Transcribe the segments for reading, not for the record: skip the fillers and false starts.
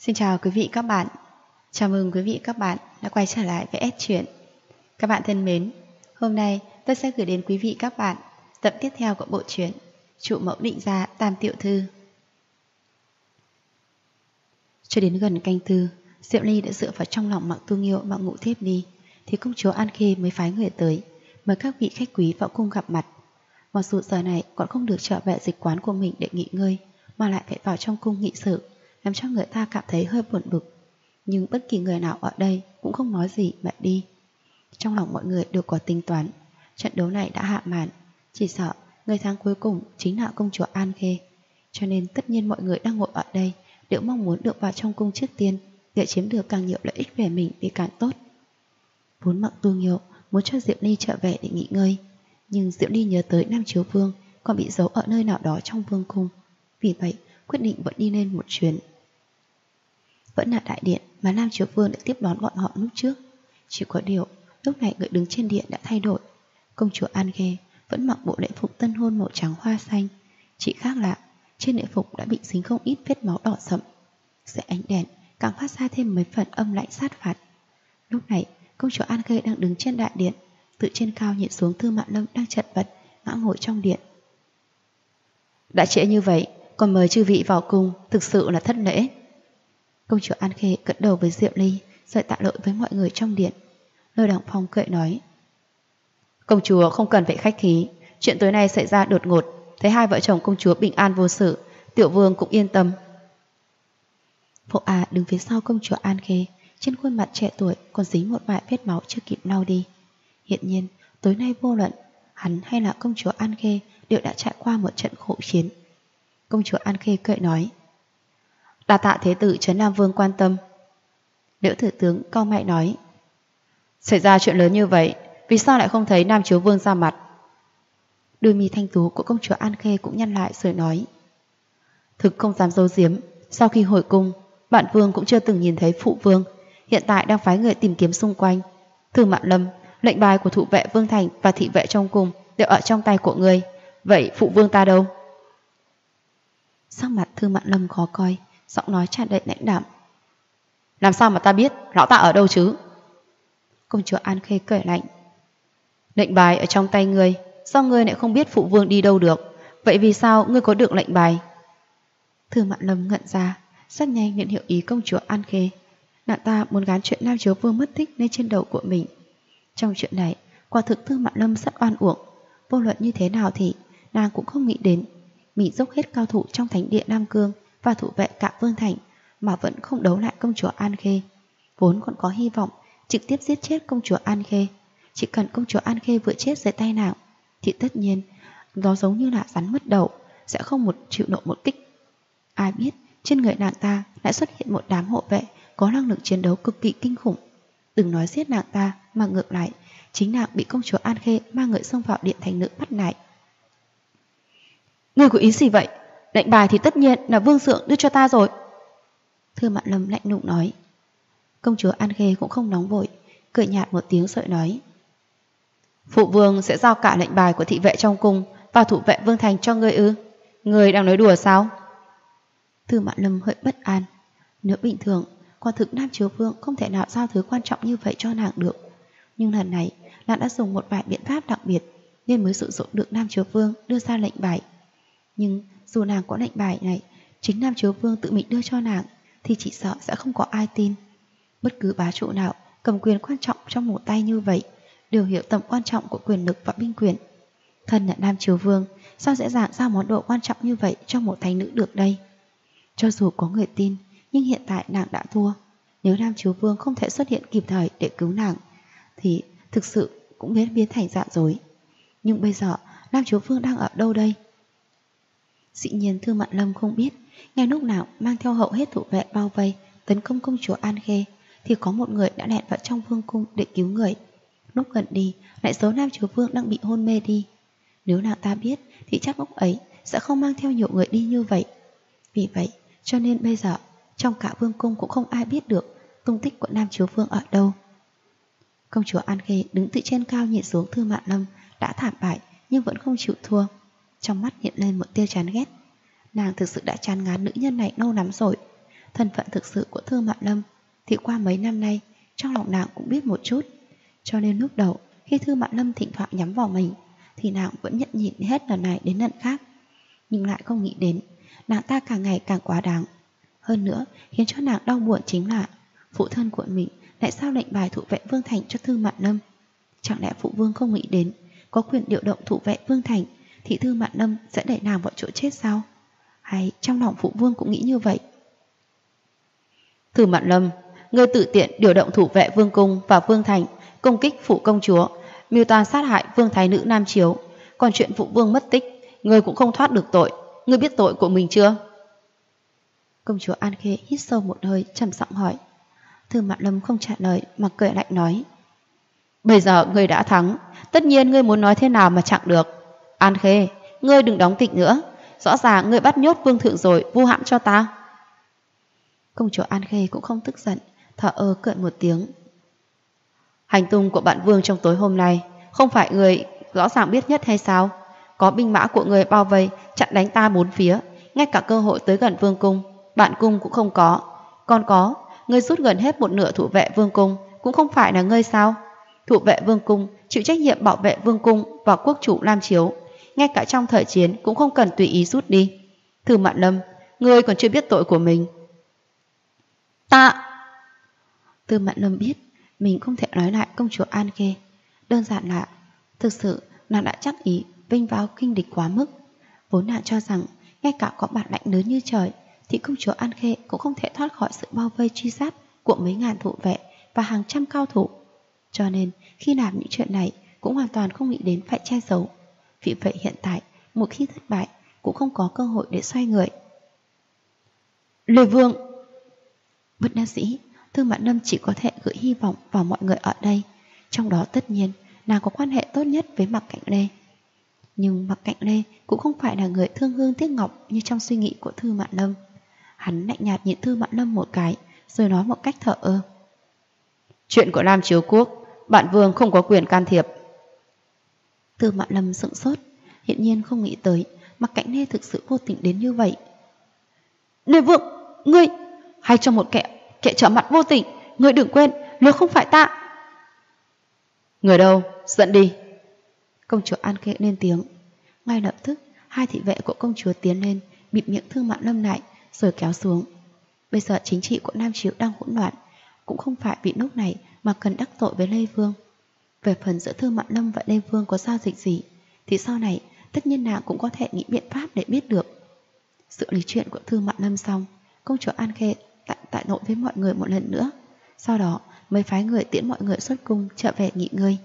Xin chào quý vị các bạn. Chào mừng quý vị các bạn đã quay trở lại với S Truyện. Các bạn thân mến, hôm nay tôi sẽ gửi đến quý vị các bạn tập tiếp theo của bộ truyện Trụ Mẫu Định Gia Tam Tiểu Thư. Cho đến gần canh tư, Diệu Ly đã dựa vào trong lòng Mạc Tu Nghiêu mà ngủ thiếp đi, thì công chúa An Khê mới phái người tới mời các vị khách quý vào cung gặp mặt. Mặc dù giờ này còn không được trở về dịch quán của mình để nghỉ ngơi, mà lại phải vào trong cung nghị sự, làm cho người ta cảm thấy hơi buồn bực. Nhưng bất kỳ người nào ở đây cũng không nói gì mà đi. Trong lòng mọi người đều có tính toán, trận đấu này đã hạ màn, chỉ sợ người thắng cuối cùng chính là công chúa An Khê. Cho nên tất nhiên mọi người đang ngồi ở đây đều mong muốn được vào trong cung trước tiên, để chiếm được càng nhiều lợi ích về mình thì càng tốt. Vốn Mạc Tu Nghiêu muốn cho Diệu Ly trở về để nghỉ ngơi, nhưng Diệu Ly nhớ tới Nam Chiếu Vương còn bị giấu ở nơi nào đó trong vương cung, vì vậy quyết định vẫn đi lên một chuyến. Vẫn là đại điện mà Nam Chiếu Vương đã tiếp đón bọn họ lúc trước. Chỉ có điều lúc này người đứng trên điện đã thay đổi. Công chúa An Khê vẫn mặc bộ lễ phục tân hôn màu trắng hoa xanh, chỉ khác là trên lễ phục đã bị dính không ít vết máu đỏ sậm. Dưới ánh đèn càng phát ra thêm mấy phần âm lạnh sát phạt. Lúc này công chúa An Khê đang đứng trên đại điện, từ trên cao nhìn xuống Thư Mạn Lâm đang chật vật ngã ngồi trong điện. Đã trễ như vậy còn mời chư vị vào cung, thực sự là thất lễ. Công chúa An Khê gật đầu với Diệu Ly, rồi tạ lỗi với mọi người trong điện. Lôi Đằng Phong cười nói: công chúa không cần phải khách khí, chuyện tối nay xảy ra đột ngột, thấy hai vợ chồng công chúa bình an vô sự, tiểu vương cũng yên tâm. Phụ A đứng phía sau công chúa An Khê, trên khuôn mặt trẻ tuổi còn dính một vài vết máu chưa kịp lau đi. Hiện nhiên tối nay vô luận hắn hay là công chúa An Khê đều đã trải qua một trận khổ chiến. Công chúa An Khê cười nói: đa tạ thế tử Trấn Nam Vương quan tâm. Liễu Thừa Tướng cau mày nói: xảy ra chuyện lớn như vậy, vì sao lại không thấy Nam Chiếu Vương ra mặt? Đôi mi thanh tú của công chúa An Khê cũng nhăn lại rồi nói: thực không dám giấu giếm, sau khi hồi cung, bản vương cũng chưa từng nhìn thấy phụ vương, hiện tại đang phái người tìm kiếm xung quanh. Thư Mạn Lâm, lệnh bài của thủ vệ Vương Thành và thị vệ trong cung đều ở trong tay của ngươi, vậy phụ vương ta đâu? Sắc mặt Thư Mạn Lâm khó coi, giọng nói tràn đầy lãnh đạm: làm sao mà ta biết lão ta ở đâu chứ? Công chúa An Khê cười lạnh: lệnh bài ở trong tay ngươi, sao ngươi lại không biết phụ vương đi đâu được? Vậy vì sao ngươi có được lệnh bài? Thư Mạn Lâm ngẩn ra, rất nhanh nhận hiểu ý công chúa An Khê. Nàng ta muốn gán chuyện Nam Chiếu Vương mất tích lên trên đầu của mình. Trong chuyện này, quả thực Thư Mạn Lâm rất oan uổng. Vô luận như thế nào thì nàng cũng không nghĩ đến mình dốc hết cao thủ trong thánh địa Nam Cương và thủ vệ cả Vương Thành mà vẫn không đấu lại công chúa An Khê. Vốn còn có hy vọng trực tiếp giết chết công chúa An Khê. Chỉ cần công chúa An Khê vừa chết dưới tay nàng thì tất nhiên nó giống như là rắn mất đầu, sẽ không chịu nổi một kích. Ai biết trên người nàng ta lại xuất hiện một đám hộ vệ có năng lực chiến đấu cực kỳ kinh khủng. Đừng nói giết nàng ta, mà ngược lại chính nàng bị công chúa An Khê mang người xông vào điện thành nữ bắt lại. Ngươi có ý gì vậy? Lệnh bài thì tất nhiên là Vương Sượng đưa cho ta rồi. Thư Mạn Lâm lạnh lùng nói. Công chúa An Khê cũng không nóng vội, cười nhạt một tiếng rồi nói: phụ vương sẽ giao cả lệnh bài của thị vệ trong cung và thủ vệ Vương Thành cho ngươi ư? Ngươi đang nói đùa sao? Thư Mạn Lâm hơi bất an. Nếu bình thường, quả thực Nam Chiếu Vương không thể nào giao thứ quan trọng như vậy cho nàng được. Nhưng lần này, nàng đã dùng một vài biện pháp đặc biệt nên mới sử dụng được Nam Chiếu Vương đưa ra lệnh bài. Nhưng dù nàng có lệnh bài này, chính Nam Chiếu Vương tự mình đưa cho nàng thì chỉ sợ sẽ không có ai tin. Bất cứ bá chủ nào cầm quyền quan trọng trong một tay như vậy đều hiểu tầm quan trọng của quyền lực và binh quyền. Thân là Nam Chiếu Vương, sao dễ dàng giao món đồ quan trọng như vậy cho một thánh nữ được đây? Cho dù có người tin, nhưng hiện tại nàng đã thua. Nếu Nam Chiếu Vương không thể xuất hiện kịp thời để cứu nàng thì thực sự cũng biến thành dạ dối. Nhưng bây giờ Nam Chiếu Vương đang ở đâu đây? Dĩ nhiên Thư Mạn Lâm không biết. Ngay lúc nào mang theo hậu hết thủ vệ bao vây tấn công công chúa An Khê thì có một người đã lẻn vào trong vương cung để cứu người. Lúc gần đi lại giấu Nam Chiếu Vương đang bị hôn mê đi. Nếu nàng ta biết thì chắc lúc ấy sẽ không mang theo nhiều người đi như vậy. Vì vậy cho nên bây giờ trong cả vương cung cũng không ai biết được tung tích của Nam Chiếu Vương ở đâu. Công chúa An Khê đứng từ trên cao nhìn xuống Thư Mạn Lâm đã thảm bại nhưng vẫn không chịu thua. Trong mắt hiện lên một tia chán ghét. Nàng thực sự đã chán ngán nữ nhân này lâu lắm rồi. thân phận thực sự của Thư Mạn Lâm thì qua mấy năm nay trong lòng nàng cũng biết một chút. Cho nên lúc đầu khi Thư Mạn Lâm thỉnh thoảng nhắm vào mình thì nàng vẫn nhẫn nhịn hết lần này đến lần khác. Nhưng lại không nghĩ đến nàng ta càng ngày càng quá đáng. Hơn nữa khiến cho nàng đau buồn chính là phụ thân của mình lại sao lệnh bài thủ vệ Vương Thành cho Thư Mạn Lâm. Chẳng lẽ phụ vương không nghĩ đến có quyền điều động thủ vệ Vương Thành thì Thư Mạn Lâm sẽ đẩy nàng vào chỗ chết sao? Hay trong lòng phụ vương cũng nghĩ như vậy? Thư Mạn Lâm, ngươi tự tiện điều động thủ vệ Vương Cung và Vương Thành công kích phủ công chúa, mưu toan sát hại Vương Thái nữ Nam Chiếu. Còn chuyện phụ vương mất tích, ngươi cũng không thoát được tội. Ngươi biết tội của mình chưa? Công chúa An Khê hít sâu một hơi, trầm giọng hỏi. Thư Mạn Lâm không trả lời mà cười lạnh nói: Bây giờ ngươi đã thắng, tất nhiên ngươi muốn nói thế nào mà chẳng được. An Khê, ngươi đừng đóng kịch nữa. Rõ ràng ngươi bắt nhốt Vương Thượng rồi, vu hãm cho ta. Công chúa An Khê cũng không tức giận, thở ơ cười một tiếng. Hành tung của bạn Vương trong tối hôm nay không phải ngươi rõ ràng biết nhất hay sao? Có binh mã của ngươi bao vây chặn đánh ta bốn phía, ngay cả cơ hội tới gần Vương Cung bạn cung cũng không có. Còn có, ngươi rút gần hết một nửa thủ vệ Vương Cung cũng không phải là ngươi sao? Thủ vệ Vương Cung chịu trách nhiệm bảo vệ Vương Cung và quốc chủ Lam Chiếu, ngay cả trong thời chiến cũng không cần tùy ý rút đi. Thư Mạn Lâm, ngươi còn chưa biết tội của mình. Thư Mạn Lâm biết mình không thể nói lại công chúa An Khê. Đơn giản là thực sự nàng đã chắc ý vinh váo khinh địch quá mức. Vốn nàng cho rằng ngay cả có bản lãnh lớn như trời thì công chúa An Khê cũng không thể thoát khỏi sự bao vây truy sát của mấy ngàn thủ vệ và hàng trăm cao thủ. Cho nên khi làm những chuyện này cũng hoàn toàn không nghĩ đến phải che giấu. Vì vậy hiện tại một khi thất bại cũng không có cơ hội để xoay người. Lê Vương! Bất đắc dĩ, Thư Mạn Lâm chỉ có thể gửi hy vọng vào mọi người ở đây. Trong đó tất nhiên nàng có quan hệ tốt nhất với Mạc Cạnh Lê. Nhưng Mạc Cạnh Lê cũng không phải là người thương hương tiếc ngọc như trong suy nghĩ của Thư Mạn Lâm. Hắn lạnh nhạt nhìn Thư Mạn Lâm một cái rồi nói một cách thờ ơ: Chuyện của Nam Chiếu Quốc, bạn Vương không có quyền can thiệp. Thư Mạn Lâm sững sốt, hiển nhiên không nghĩ tới Mạc Cạnh Lê thực sự vô tình đến như vậy. Lê Vương, ngươi hay cho một kẻ trở mặt vô tình, ngươi đừng quên, nếu không phải ta. Người đâu, dẫn đi. Công chúa An Khê lên tiếng. Ngay lập tức hai thị vệ của công chúa tiến lên bịt miệng Thư Mạn Lâm lại rồi kéo xuống. Bây giờ chính trị của Nam Chiếu đang hỗn loạn, cũng không phải vì lúc này mà cần đắc tội với Lê Vương. Về phần giữa Thư Mạn Lâm và Lê Vương có giao dịch gì thì sau này tất nhiên nàng cũng có thể nghĩ biện pháp để biết được. Xử lý chuyện của Thư Mạn Lâm xong, công chúa An Khê tại nội với mọi người một lần nữa, sau đó mới phái người tiễn mọi người xuất cung trở về nghỉ ngơi.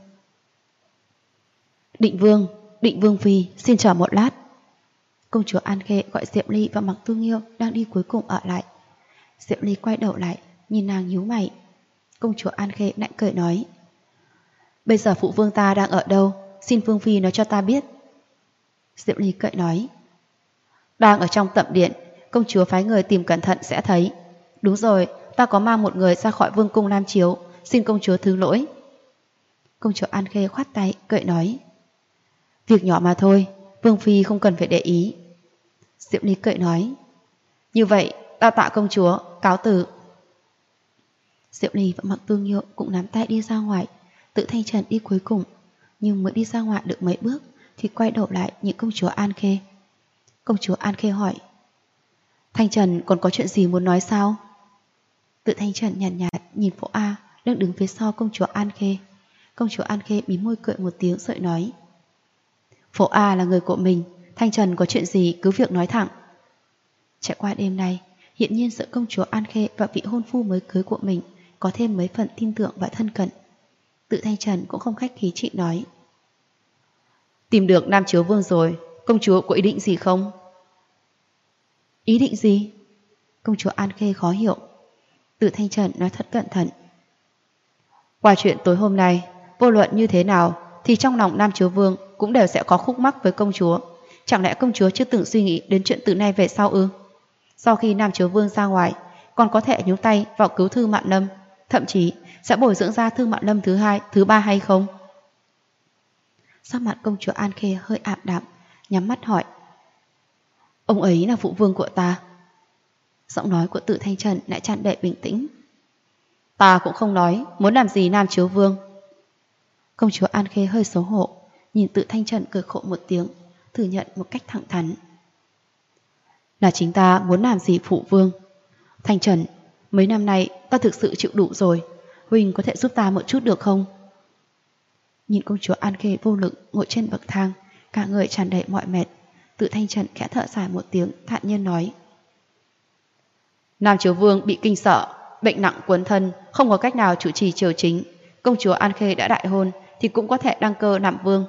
Định Vương Phi, xin chờ một lát. Công chúa An Khê gọi Diệp Ly và Mạc Tu Nghiêu đang đi cuối cùng ở lại. Diệp Ly quay đầu lại, nhìn nàng nhíu mày. Công chúa An Khê lại cười nói: Bây giờ phụ vương ta đang ở đâu? Xin Vương Phi nói cho ta biết. Diệp Ly cười nói: Đang ở trong tẩm điện, công chúa phái người tìm cẩn thận sẽ thấy. Đúng rồi, ta có mang một người ra khỏi Vương cung Lam Chiếu, xin công chúa thứ lỗi. Công chúa An Khê khoát tay, cười nói: Việc nhỏ mà thôi, Vương Phi không cần phải để ý. Diệp Ly cười nói: Như vậy, ta tạ công chúa, cáo từ. Diệp Ly và Mạc Tu Nghiêu cũng nắm tay đi ra ngoài. Tự Thanh Trần đi cuối cùng, nhưng mới đi ra ngoài được mấy bước thì quay đầu lại nhìn công chúa An Khê. Công chúa An Khê hỏi: Thanh Trần còn có chuyện gì muốn nói sao? Tự Thanh Trần nhàn nhạt nhìn Phổ A đang đứng phía sau công chúa An Khê. Công chúa An Khê mím môi cười một tiếng rồi nói: Phổ A là người của mình, Thanh Trần có chuyện gì cứ việc nói thẳng. Trải qua đêm nay, hiện nhiên giữa công chúa An Khê và vị hôn phu mới cưới của mình có thêm mấy phần tin tưởng và thân cận. Tự Thanh Trần cũng không khách khí chị nói: Tìm được Nam Chiếu Vương rồi, công chúa có ý định gì không? Ý định gì? Công chúa An Khê khó hiểu. Tự Thanh Trần nói thật cẩn thận: Qua chuyện tối hôm nay, vô luận như thế nào thì trong lòng Nam Chiếu Vương cũng đều sẽ có khúc mắc với công chúa. Chẳng lẽ công chúa chưa từng suy nghĩ đến chuyện từ nay về sau ư? Sau khi Nam Chiếu Vương ra ngoài, còn có thể nhúng tay vào cứu Thư Mạn Lâm, thậm chí sẽ bồi dưỡng ra Thư Mạn Lâm thứ hai, thứ ba hay không? Sắc mặt công chúa An Khê hơi ảm đạm, nhắm mắt hỏi: Ông ấy là phụ vương của ta. Giọng nói của Tự Thanh Trần lại tràn đầy bình tĩnh. Ta cũng không nói muốn làm gì Nam Chiếu Vương. Công chúa An Khê hơi xấu hổ, nhìn Tự Thanh Trần cười khổ một tiếng, thừa nhận một cách thẳng thắn. Là chính ta muốn làm gì phụ vương. Thanh Trần, mấy năm nay ta thực sự chịu đủ rồi. Huynh có thể giúp ta một chút được không? Nhìn công chúa An Khê vô lực ngồi trên bậc thang, cả người tràn đầy mỏi mệt, Tự Thanh Trần khẽ thở dài một tiếng, thản nhiên nói. Nam Chiếu Vương bị kinh sợ, bệnh nặng cuốn thân, không có cách nào chủ trì triều chính. Công chúa An Khê đã đại hôn thì cũng có thể đăng cơ làm vương.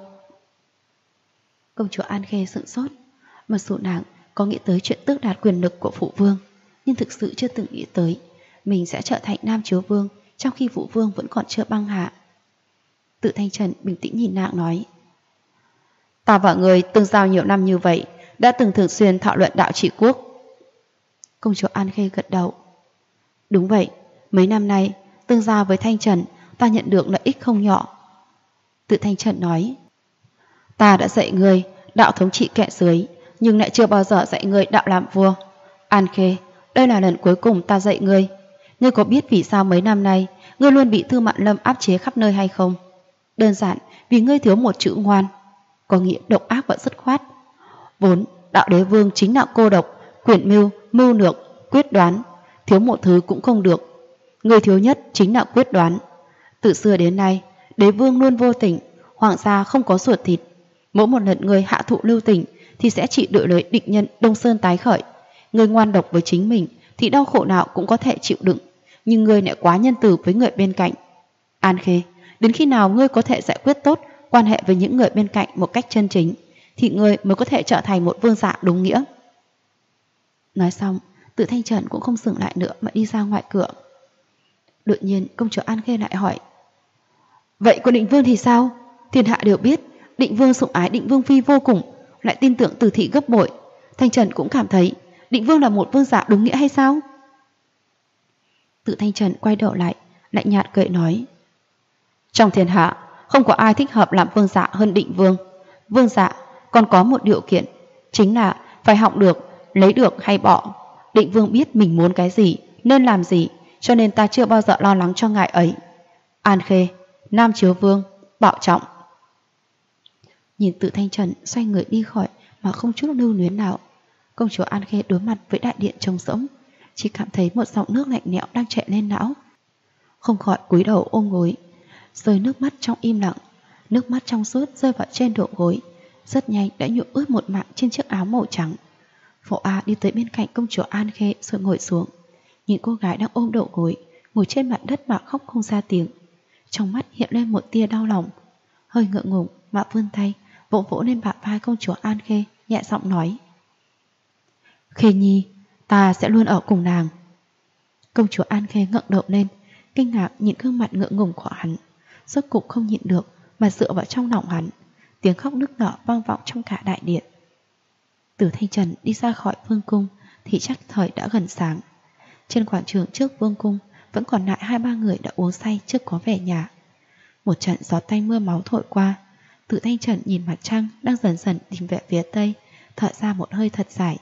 Công chúa An Khê sững sốt. Mặc dù nàng có nghĩ tới chuyện tước đoạt quyền lực của phụ vương, nhưng thực sự chưa từng nghĩ tới mình sẽ trở thành Nam Chiếu Vương trong khi phụ vương vẫn còn chưa băng hạ. Tự Thanh Trần bình tĩnh nhìn nàng nói. Ta và người tương giao nhiều năm như vậy, đã từng thường xuyên thảo luận đạo trị quốc. Công chúa An Khê gật đầu. Đúng vậy, mấy năm nay tương giao với Thanh Trần, ta nhận được lợi ích không nhỏ. Tự Thanh Trần nói. Ta đã dạy ngươi đạo thống trị kẻ dưới, nhưng lại chưa bao giờ dạy ngươi đạo làm vua. An Khê, đây là lần cuối cùng ta dạy ngươi. Ngươi có biết vì sao mấy năm nay ngươi luôn bị Tư Mạn Lâm áp chế khắp nơi hay không? Đơn giản vì ngươi thiếu một chữ ngoan, có nghĩa độc ác và dứt khoát. Vốn đạo đế vương chính là cô độc, quyển mưu, mưu lược, quyết đoán, thiếu một thứ cũng không được. Ngươi thiếu nhất chính là quyết đoán. Từ xưa đến nay, đế vương luôn vô tình, hoàng gia không có ruột thịt. Mỗi một lần ngươi hạ thụ lưu tình thì sẽ chỉ đợi lấy địch nhân Đông Sơn tái khởi. Ngươi ngoan độc với chính mình thì đau khổ nào cũng có thể chịu đựng, nhưng ngươi lại quá nhân từ với người bên cạnh. An Khê, đến khi nào ngươi có thể giải quyết tốt quan hệ với những người bên cạnh một cách chân chính, thì ngươi mới có thể trở thành một vương giả đúng nghĩa. Nói xong, Tự Thanh Trần cũng không dừng lại nữa mà đi ra ngoài cửa. Đột nhiên công chúa An Khê lại hỏi. Vậy của Định Vương thì sao? Thiên hạ đều biết Định Vương sủng ái Định Vương phi vô cùng, lại tin tưởng Từ thị gấp bội. Thanh Trần cũng cảm thấy Định Vương là một vương giả đúng nghĩa hay sao? Tự Thanh Trần quay đầu lại, lạnh nhạt cười nói. Trong thiên hạ không có ai thích hợp làm vương giả hơn Định Vương. Vương giả còn có một điều kiện, chính là phải học được lấy được hay bỏ. Định Vương biết mình muốn cái gì, nên làm gì, cho nên ta chưa bao giờ lo lắng cho ngài ấy. An Khê, Nam Chiếu Vương, bảo trọng. Nhìn Tự Thanh Trần xoay người đi khỏi mà không chút lưu luyến nào, công chúa An Khê đối mặt với đại điện trống rỗng, chỉ cảm thấy một dòng nước lạnh lẽo đang chạy lên não. Không khỏi cúi đầu ôm gối, rơi nước mắt trong im lặng. Nước mắt trong suốt rơi vào trên đầu gối, rất nhanh đã nhuộm ướt một mảng trên chiếc áo màu trắng. Phổ A đi tới bên cạnh công chúa An Khê rồi ngồi xuống, nhìn cô gái đang ôm đầu gối ngồi trên mặt đất mà khóc không ra tiếng. Trong mắt hiện lên một tia đau lòng, hơi ngượng ngùng mà vươn tay vỗ vỗ lên bả vai công chúa An Khê, nhẹ giọng nói. Khê Nhi, ta sẽ luôn ở cùng nàng. Công chúa An Khê ngẩng đầu lên, kinh ngạc nhìn gương mặt ngượng ngùng của hắn, rốt cục không nhịn được mà dựa vào trong lòng hắn. Tiếng khóc nức nở vang vọng trong cả đại điện. Từ Thanh Trần đi ra khỏi vương cung thì chắc thời đã gần sáng. Trên quảng trường trước vương cung vẫn còn lại 2-3 người đã uống say trước có về nhà. Một trận gió tanh mưa máu thổi qua, Tự Thanh Trần nhìn mặt trăng đang dần dần tìm về phía tây, thở ra một hơi thật dài.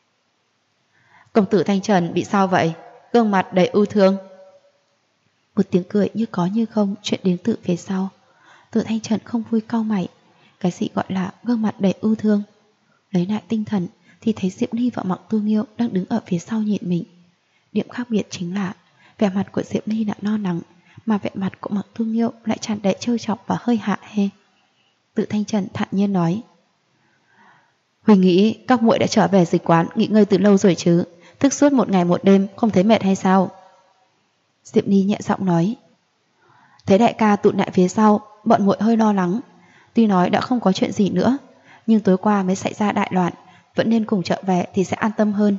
Công tử Thanh Trần bị sao vậy? Gương mặt đầy ưu thương. Một tiếng cười như có như không chuyện đến từ phía sau. Tự Thanh Trần không vui cau mày. Cái gì gọi là gương mặt đầy ưu thương? Lấy lại tinh thần thì thấy Diệp Ly và Mạc Tu Nghiêu đang đứng ở phía sau nhìn mình. Điểm khác biệt chính là vẻ mặt của Diệp Ly đã lo lắng, mà vẻ mặt của Mạc Tu Nghiêu lại tràn đầy trêu chọc và hơi hạ hê. Tự Thanh Trần thản nhiên nói. Huỳnh nghĩ các muội đã trở về dịch quán nghỉ ngơi từ lâu rồi chứ? Thức suốt một ngày một đêm không thấy mệt hay sao? Diệp Ly nhẹ giọng nói. Thấy đại ca tụt lại phía sau, bọn muội hơi lo lắng. Tuy nói đã không có chuyện gì nữa, nhưng tối qua mới xảy ra đại loạn, vẫn nên cùng trở về thì sẽ an tâm hơn.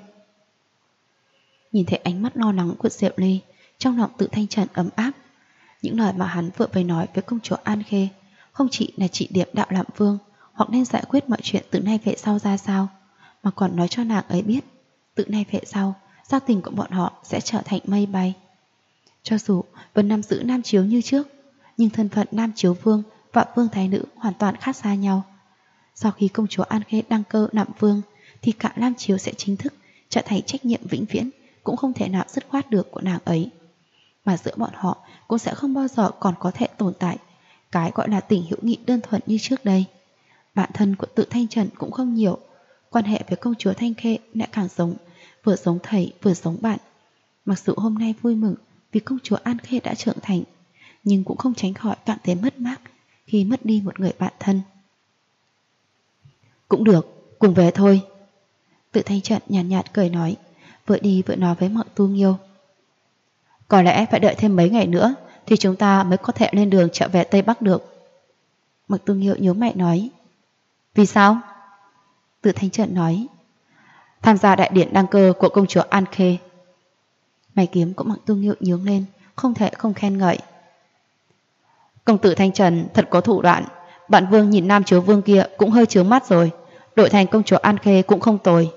Nhìn thấy ánh mắt lo lắng của Diệp Ly, trong lòng Tự Thanh Trần ấm áp. Những lời mà hắn vừa mới nói với công chúa An Khê không chỉ là chỉ điểm đạo làm vương hoặc nên giải quyết mọi chuyện từ nay về sau ra sao, mà còn nói cho nàng ấy biết từ nay về sau giao tình của bọn họ sẽ trở thành mây bay. Cho dù vẫn nắm giữ Nam Chiếu như trước, nhưng thân phận Nam Chiếu Vương và Vương Thái Nữ hoàn toàn khác xa nhau. Sau khi công chúa An Khê đăng cơ làm vương thì cả Nam Chiếu sẽ chính thức trở thành trách nhiệm vĩnh viễn cũng không thể nào dứt khoát được của nàng ấy. Mà giữa bọn họ cũng sẽ không bao giờ còn có thể tồn tại cái gọi là tình hữu nghị đơn thuần như trước đây. Bạn thân của Tự Thanh Trần cũng không nhiều, quan hệ với công chúa Thanh Khê lại càng vừa giống thầy vừa giống bạn. Mặc dù hôm nay vui mừng vì công chúa An Khê đã trưởng thành, nhưng cũng không tránh khỏi cảm thấy mất mát khi mất đi một người bạn thân. Cũng được, cùng về thôi. Tự Thanh Trần nhàn nhạt cười nói, vừa đi vừa nói với Mạc Tu Nghiêu. Có lẽ phải đợi thêm mấy ngày nữa thì chúng ta mới có thể lên đường trở về Tây Bắc được. Mạc Tu Nghiêu nhíu mày nói. Vì sao? Tự Thanh Trần nói. Tham gia đại điển đăng cơ của công chúa An Khê. Mày kiếm của Mạc Tu Nghiêu nhướng lên, không thể không khen ngợi. Công tử Thanh Trần thật có thủ đoạn. Bạn Vương nhìn Nam Chiếu Vương kia cũng hơi chướng mắt rồi. Đổi thành công chúa An Khê cũng không tồi.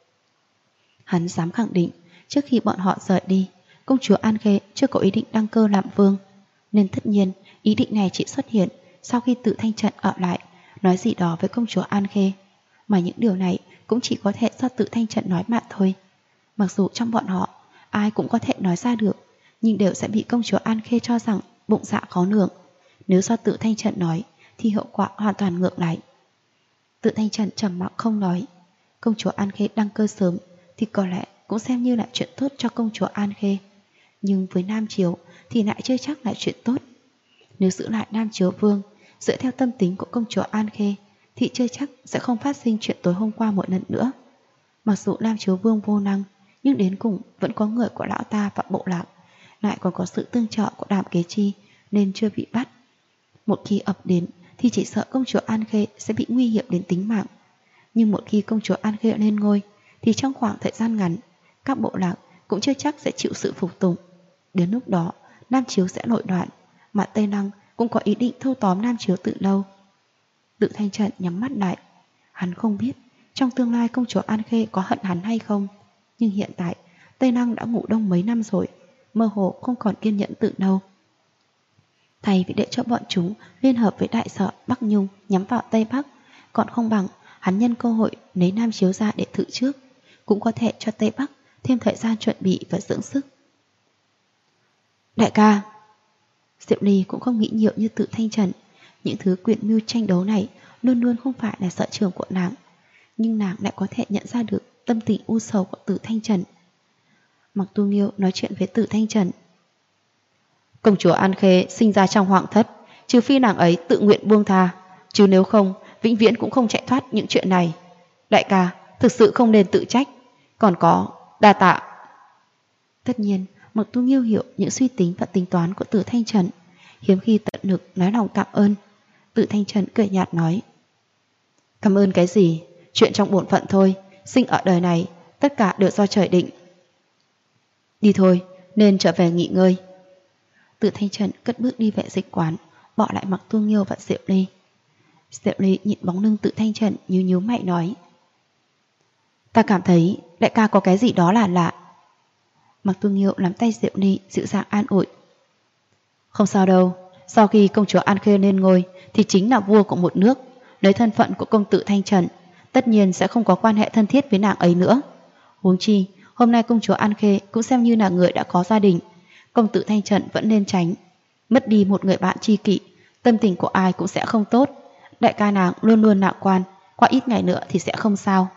Hắn dám khẳng định, trước khi bọn họ rời đi, công chúa An Khê chưa có ý định đăng cơ làm vương, nên tất nhiên ý định này chỉ xuất hiện sau khi Tự Thanh Trần ở lại nói gì đó với công chúa An Khê, mà những điều này cũng chỉ có thể do Tự Thanh Trần nói mà thôi. Mặc dù trong bọn họ ai cũng có thể nói ra được, nhưng đều sẽ bị công chúa An Khê cho rằng bụng dạ khó lường. Nếu do Tự Thanh Trần nói thì hậu quả hoàn toàn ngược lại. Tự Thanh Trần trầm mặc không nói. Công chúa An Khê đăng cơ sớm thì có lẽ cũng xem như là chuyện tốt cho công chúa An Khê, nhưng với Nam Chiếu thì lại chưa chắc là chuyện tốt. Nếu giữ lại Nam Chiếu Vương dựa theo tâm tính của công chúa An Khê thì chưa chắc sẽ không phát sinh chuyện tối hôm qua một lần nữa. Mặc dù Nam Chiếu Vương vô năng, nhưng đến cùng vẫn có người của lão ta và bộ lạc, lại còn có sự tương trợ của Đàm Kế Chi nên chưa bị bắt. Một khi ập đến thì chỉ sợ công chúa An Khê sẽ bị nguy hiểm đến tính mạng. Nhưng một khi công chúa An Khê lên ngôi thì trong khoảng thời gian ngắn, các bộ lạc cũng chưa chắc sẽ chịu sự phục tùng. Đến lúc đó, Nam Chiếu sẽ nội loạn, mà Tây Lăng cũng có ý định thâu tóm Nam Chiếu từ lâu. Tự Thanh Trần nhắm mắt lại. Hắn không biết trong tương lai công chúa An Khê có hận hắn hay không, nhưng hiện tại Tây Lăng đã ngủ đông mấy năm rồi, mơ hồ không còn kiên nhẫn tự đâu. Thay vì để cho bọn chúng liên hợp với đại sở Bắc Nhung nhắm vào Tây Bắc, còn không bằng hắn nhân cơ hội lấy Nam Chiếu ra để thử trước, cũng có thể cho Tây Bắc thêm thời gian chuẩn bị và dưỡng sức. Đại ca, Diệu Ly cũng không nghĩ nhiều như Tự Thanh Trần. Những thứ quyền mưu tranh đấu này luôn luôn không phải là sở trường của nàng, nhưng nàng lại có thể nhận ra được tâm tình u sầu của Tự Thanh Trần. Mạc Tu Nghiêu nói chuyện với Tự Thanh Trần. Công chúa An Khê sinh ra trong hoàng thất, trừ phi nàng ấy tự nguyện buông tha, chứ nếu không vĩnh viễn cũng không chạy thoát những chuyện này. Đại ca, thực sự không nên tự trách. Còn có, đa tạ. Tất nhiên Mạc Tu Nghiêu hiểu những suy tính và tính toán của Tự Thanh Trần, hiếm khi tận lực nói lòng cảm ơn. Tự Thanh Trần cười nhạt nói. Cảm ơn cái gì? Chuyện trong bổn phận thôi. Sinh ở đời này tất cả đều do trời định. Đi thôi, nên trở về nghỉ ngơi. Tự Thanh Trần cất bước đi vệ dịch quán, bỏ lại Mạc Tu Nghiêu và Diệu Ly. Diệu Ly nhìn bóng lưng Tự Thanh Trần nhíu mày nói. Ta cảm thấy đại ca có cái gì đó là lạ. Mạc Tu Nghiêu nắm tay Diệu Ly dịu dàng an ủi. Không sao đâu, sau khi công chúa An Khê lên ngôi thì chính là vua của một nước. Lấy thân phận của công tử Thanh Trần, tất nhiên sẽ không có quan hệ thân thiết với nàng ấy nữa. Huống chi, hôm nay công chúa An Khê cũng xem như là người đã có gia đình. Công tử Thanh Trần vẫn nên tránh. Mất đi một người bạn tri kỷ, tâm tình của ai cũng sẽ không tốt. Đại ca nàng luôn luôn lạc quan, qua ít ngày nữa thì sẽ không sao.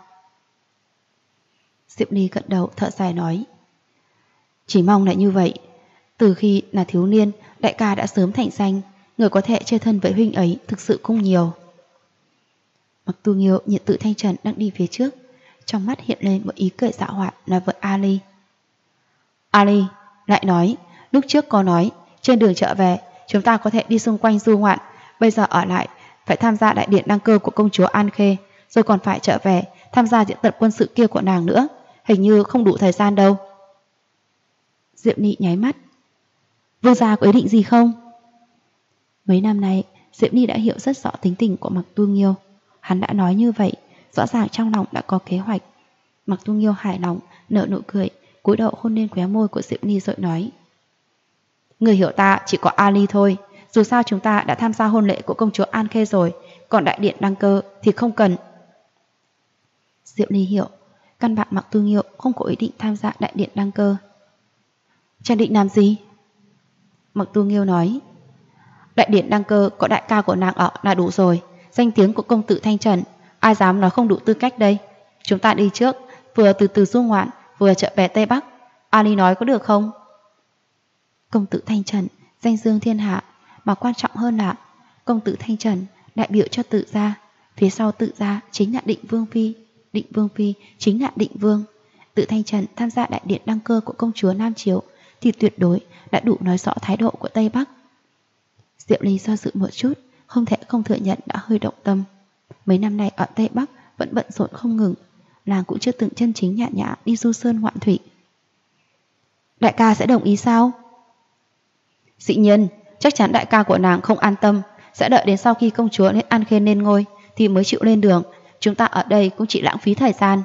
Diệu Ly gật đầu thở dài nói. Chỉ mong là như vậy. Từ khi là thiếu niên, đại ca đã sớm thành danh, người có thể chơi thân với huynh ấy thực sự không nhiều. Mạc Tu Nghiêu nhìn Tự Thanh Trần đang đi phía trước, trong mắt hiện lên một ý cười dạo hoạt nói với Ali. Ali lại nói, lúc trước có nói trên đường trở về chúng ta có thể đi xung quanh du ngoạn, bây giờ ở lại phải tham gia đại điện đăng cơ của công chúa An Khê, rồi còn phải trở về tham gia diễn tập quân sự kia của nàng nữa, hình như không đủ thời gian đâu. Diệu Ly nháy mắt. Vương gia có ý định gì không? Mấy năm nay Diệu Ly đã hiểu rất rõ tính tình của Mạc Tu Nghiêu. Hắn đã nói như vậy, rõ ràng trong lòng đã có kế hoạch. Mạc Tu Nghiêu hài lòng, nở nụ cười, cúi đầu hôn lên khóe môi của Diệu Ly rồi nói. Người hiểu ta chỉ có Ali thôi. Dù sao chúng ta đã tham gia hôn lễ của công chúa An Khê rồi, còn đại điện đăng cơ thì không cần. Diệu Ly hiểu, căn bản Mạc Tu Nghiêu không có ý định tham gia đại điện đăng cơ. Chàng định làm gì? Mạc Tu Nghiêu nói, đại điện đăng cơ có đại ca của nàng ở là đủ rồi. Danh tiếng của công tử Thanh Trần, ai dám nói không đủ tư cách đây. Chúng ta đi trước, vừa từ từ du ngoạn, vừa chợ bè Tây Bắc. Ali nói có được không? Công tử Thanh Trần danh dương thiên hạ, mà quan trọng hơn là công tử Thanh Trần đại biểu cho Tự gia, phía sau Tự gia chính là Định Vương Phi, Định Vương Phi chính là Định Vương. Tự Thanh Trần tham gia đại điện đăng cơ của công chúa Nam Chiếu thì tuyệt đối đã đủ nói rõ thái độ của Tây Bắc. Diệu Ly do dự một chút, không thể không thừa nhận đã hơi động tâm. Mấy năm nay ở Tây Bắc vẫn bận rộn không ngừng, làng cũng chưa từng chân chính nhã nhã đi du sơn ngoạn thủy. Đại ca sẽ đồng ý sao? Dĩ nhiên, chắc chắn đại ca của nàng không an tâm, sẽ đợi đến sau khi công chúa lên An Khê lên ngôi thì mới chịu lên đường. Chúng ta ở đây cũng chỉ lãng phí thời gian.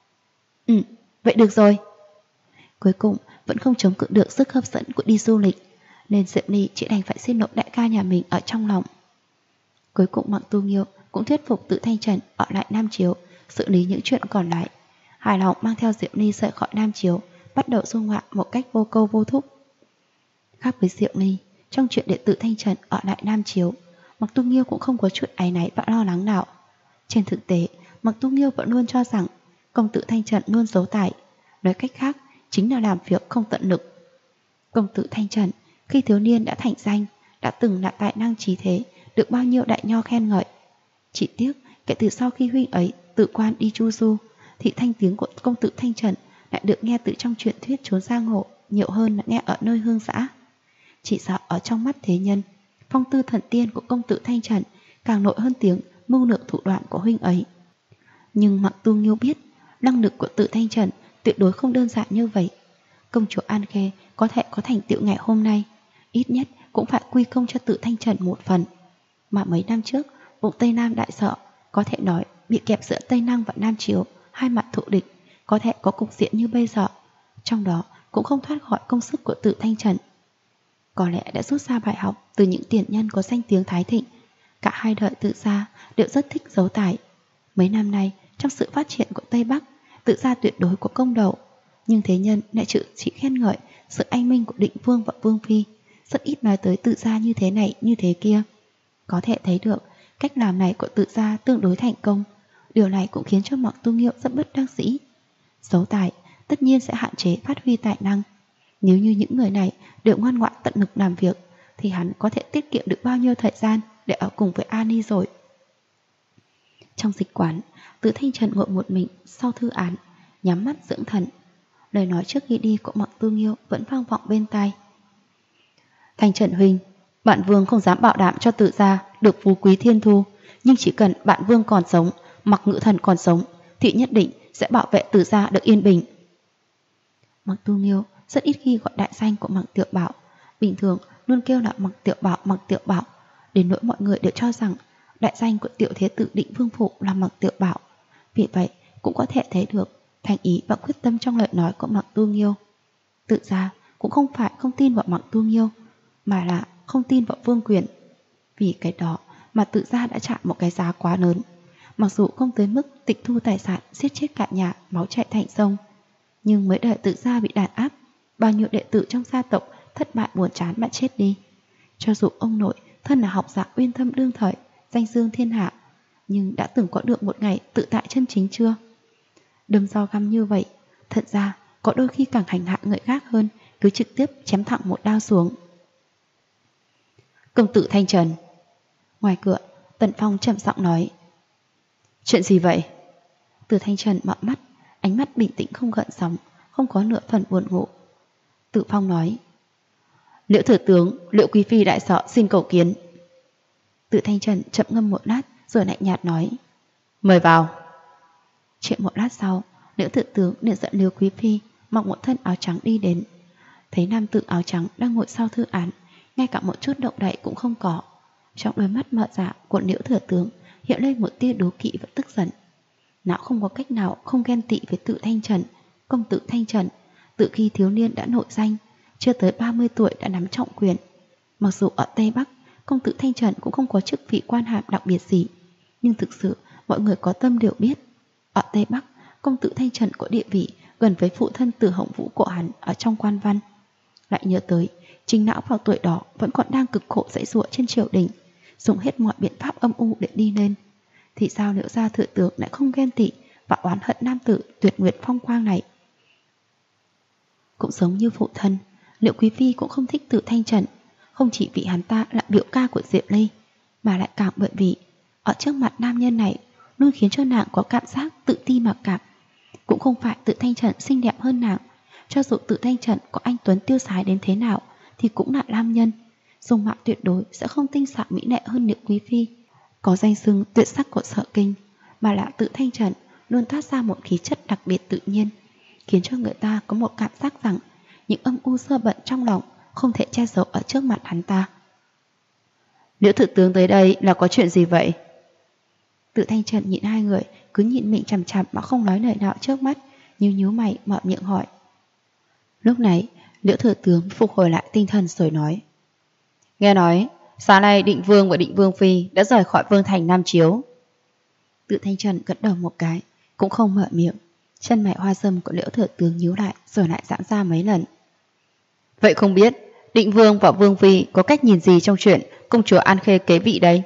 Vậy được rồi. Cuối cùng vẫn không chống cự được sức hấp dẫn của đi du lịch, nên Diệu Ly chỉ đành phải xin lỗi đại ca nhà mình ở trong lòng. Cuối cùng Mạc Tu Nghiêu cũng thuyết phục Tự Thanh Trần ở lại Nam Chiếu xử lý những chuyện còn lại. Hài lòng mang theo Diệu Ly rời khỏi Nam Chiếu, bắt đầu du ngoạn một cách vô câu vô thúc. Khác với Diệu Ly, trong chuyện đệ tử Thanh Trần ở lại Nam Chiếu, Mạc Tu Nghiêu cũng không có chút áy náy và lo lắng nào. Trên thực tế, Mạc Tu Nghiêu vẫn luôn cho rằng công tử Thanh Trần luôn giấu tài, nói cách khác chính là làm việc không tận lực. Công tử Thanh Trần khi thiếu niên đã thành danh, đã từng là tài năng trí thế, được bao nhiêu đại nho khen ngợi. Chỉ tiếc kể từ sau khi huynh ấy tự quan đi chu du, thì thanh tiếng của công tử Thanh Trần lại được nghe từ trong truyền thuyết trốn giang hồ nhiều hơn là nghe ở nơi hương dã. Chỉ sợ ở trong mắt thế nhân, phong tư thần tiên của công tử Thanh Trần càng nổi hơn tiếng mưu lược thủ đoạn của huynh ấy. Nhưng Mạc Tu Nghiêu biết năng lực của Tự Thanh Trần tuyệt đối không đơn giản như vậy. Công chúa An Khê có thể có thành tựu ngày hôm nay, ít nhất cũng phải quy công cho Tự Thanh Trần một phần. Mà mấy năm trước, vùng Tây Nam đại sợ, có thể nói bị kẹp giữa Tây Năng và Nam Chiếu, hai mặt thù địch, có thể có cục diện như bây giờ. Trong đó cũng không thoát khỏi công sức của Tự Thanh Trần. Có lẽ đã rút ra bài học từ những tiền nhân có danh tiếng thái thịnh. Cả hai đời Tự gia đều rất thích giấu tài. Mấy năm nay, trong sự phát triển của Tây Bắc, Tự gia tuyệt đối có công đầu, nhưng thế nhân lại chỉ khen ngợi sự anh minh của Định Vương và Vương Phi, rất ít nói tới Tự gia như thế này như thế kia. Có thể thấy được cách làm này của Tự gia tương đối thành công. Điều này cũng khiến cho Mạc Tu Nghiêu rất bất đắc dĩ. Giấu tài tất nhiên sẽ hạn chế phát huy tài năng. Nếu như những người này đều ngoan ngoãn tận lực làm việc, thì hắn có thể tiết kiệm được bao nhiêu thời gian để ở cùng với Ani rồi. Trong dịch quán, Tự Thanh Trần ngồi một mình sau thư án, nhắm mắt dưỡng thần. Lời nói trước khi đi của Mạc Tu Nghiêu vẫn vang vọng bên tai. Thanh Trần huynh, bạn Vương không dám bảo đảm cho Tự gia được phú quý thiên thu, nhưng chỉ cần bạn Vương còn sống, Mạc Ngự Thần còn sống, thì nhất định sẽ bảo vệ Tự gia được yên bình. Mạc Tu Nghiêu rất ít khi gọi đại danh của Mạc Tiểu Bảo, bình thường luôn kêu là Mạc Tiểu Bảo, đến nỗi mọi người đều cho rằng đại danh của tiểu thế tử Định Vương phủ là Mạc Tiểu Bảo. Vì vậy cũng có thể thấy được thành ý và quyết tâm trong lời nói của Mạc Tu Nghiêu. Tự gia cũng không phải không tin vào Mạc Tu Nghiêu, mà là không tin vào Vương quyền. Vì cái đó mà Tự gia đã trả một cái giá quá lớn. Mặc dù không tới mức tịch thu tài sản, giết chết cả nhà, máu chảy thành sông, nhưng mấy đời Tự gia bị đàn áp, bao nhiêu đệ tử trong gia tộc thất bại buồn chán mà chết đi. Cho dù ông nội thân là học giả uyên thâm đương thời, danh dương thiên hạ, nhưng đã từng có được một ngày tự tại chân chính chưa? Đâm dao găm như vậy, thật ra có đôi khi càng hành hạ người khác hơn cứ trực tiếp chém thẳng một đao xuống. Công tử Thanh Trần. Ngoài cửa, Tần Phong trầm giọng nói. Chuyện gì vậy? Từ Thanh Trần mở mắt, ánh mắt bình tĩnh không gợn sóng, không có nửa phần buồn ngủ. Từ Phong nói. Liễu thừa tướng, Liễu quý phi đại sọ xin cầu kiến. Từ Thanh Trần chậm ngâm một lát rồi lạnh nhạt nói. Mời vào. Chuyện một lát sau, Liễu thừa tướng liền dẫn Liễu quý phi mặc một thân áo trắng đi đến. Thấy nam tử áo trắng đang ngồi sau thư án, ngay cả một chút động đậy cũng không có. Trong đôi mắt mợ dạ của Liễu thừa tướng hiện lên một tia đố kỵ và tức giận. Não không có cách nào không ghen tị với Tự Thanh Trần. Công tử Thanh Trần từ khi thiếu niên đã nổi danh, chưa tới 30 tuổi đã nắm trọng quyền. Mặc dù ở Tây Bắc, công tử Thanh Trần cũng không có chức vị quan hàm đặc biệt gì, nhưng thực sự mọi người có tâm đều biết, ở Tây Bắc công tử Thanh Trần có địa vị gần với phụ thân Từ Hồng Vũ của hắn ở trong quan văn. Lại nhớ tới chính não vào tuổi đó vẫn còn đang cực khổ giãy giụa trên triều đình, dùng hết mọi biện pháp âm u để đi lên. Thì sao Liễu gia thừa tướng lại không ghen tị và oán hận nam tử tuyệt nguyệt phong quang này? Cũng giống như phụ thân, Liễu Quý phi cũng không thích Từ Thanh Trần, không chỉ vì hắn ta là biểu ca của Diệp Ly, mà lại càng bởi vì ở trước mặt nam nhân này luôn khiến cho nàng có cảm giác tự ti mặc cảm. Cũng không phải Từ Thanh Trần xinh đẹp hơn nàng, cho dù Từ Thanh Trần có anh tuấn tiêu sái đến thế nào thì cũng là nam nhân, dung mạo tuyệt đối sẽ không tinh xảo mỹ lệ hơn Liễu Quý phi, có danh xưng tuyệt sắc của Sở Kinh, mà là Từ Thanh Trần luôn toát ra một khí chất đặc biệt tự nhiên, khiến cho người ta có một cảm giác rằng những âm u sơ bận trong lòng không thể che giấu ở trước mặt hắn ta. Liễu thừa tướng tới đây là có chuyện gì vậy? Từ Thanh Trần nhìn hai người cứ nhìn mình chằm chằm mà không nói lời nào trước mắt, nhíu mày mở miệng hỏi. Lúc này Liễu thừa tướng phục hồi lại tinh thần rồi nói: Nghe nói sáng nay Định Vương và Định Vương phi đã rời khỏi Vương thành Nam Chiếu. Từ Thanh Trần gật đầu một cái, cũng không mở miệng. Chân mày hoa dâm của Liễu thừa tướng nhíu lại rồi lại giãn ra mấy lần. Vậy không biết Định Vương và Vương phi có cách nhìn gì trong chuyện công chúa An Khê kế vị đây?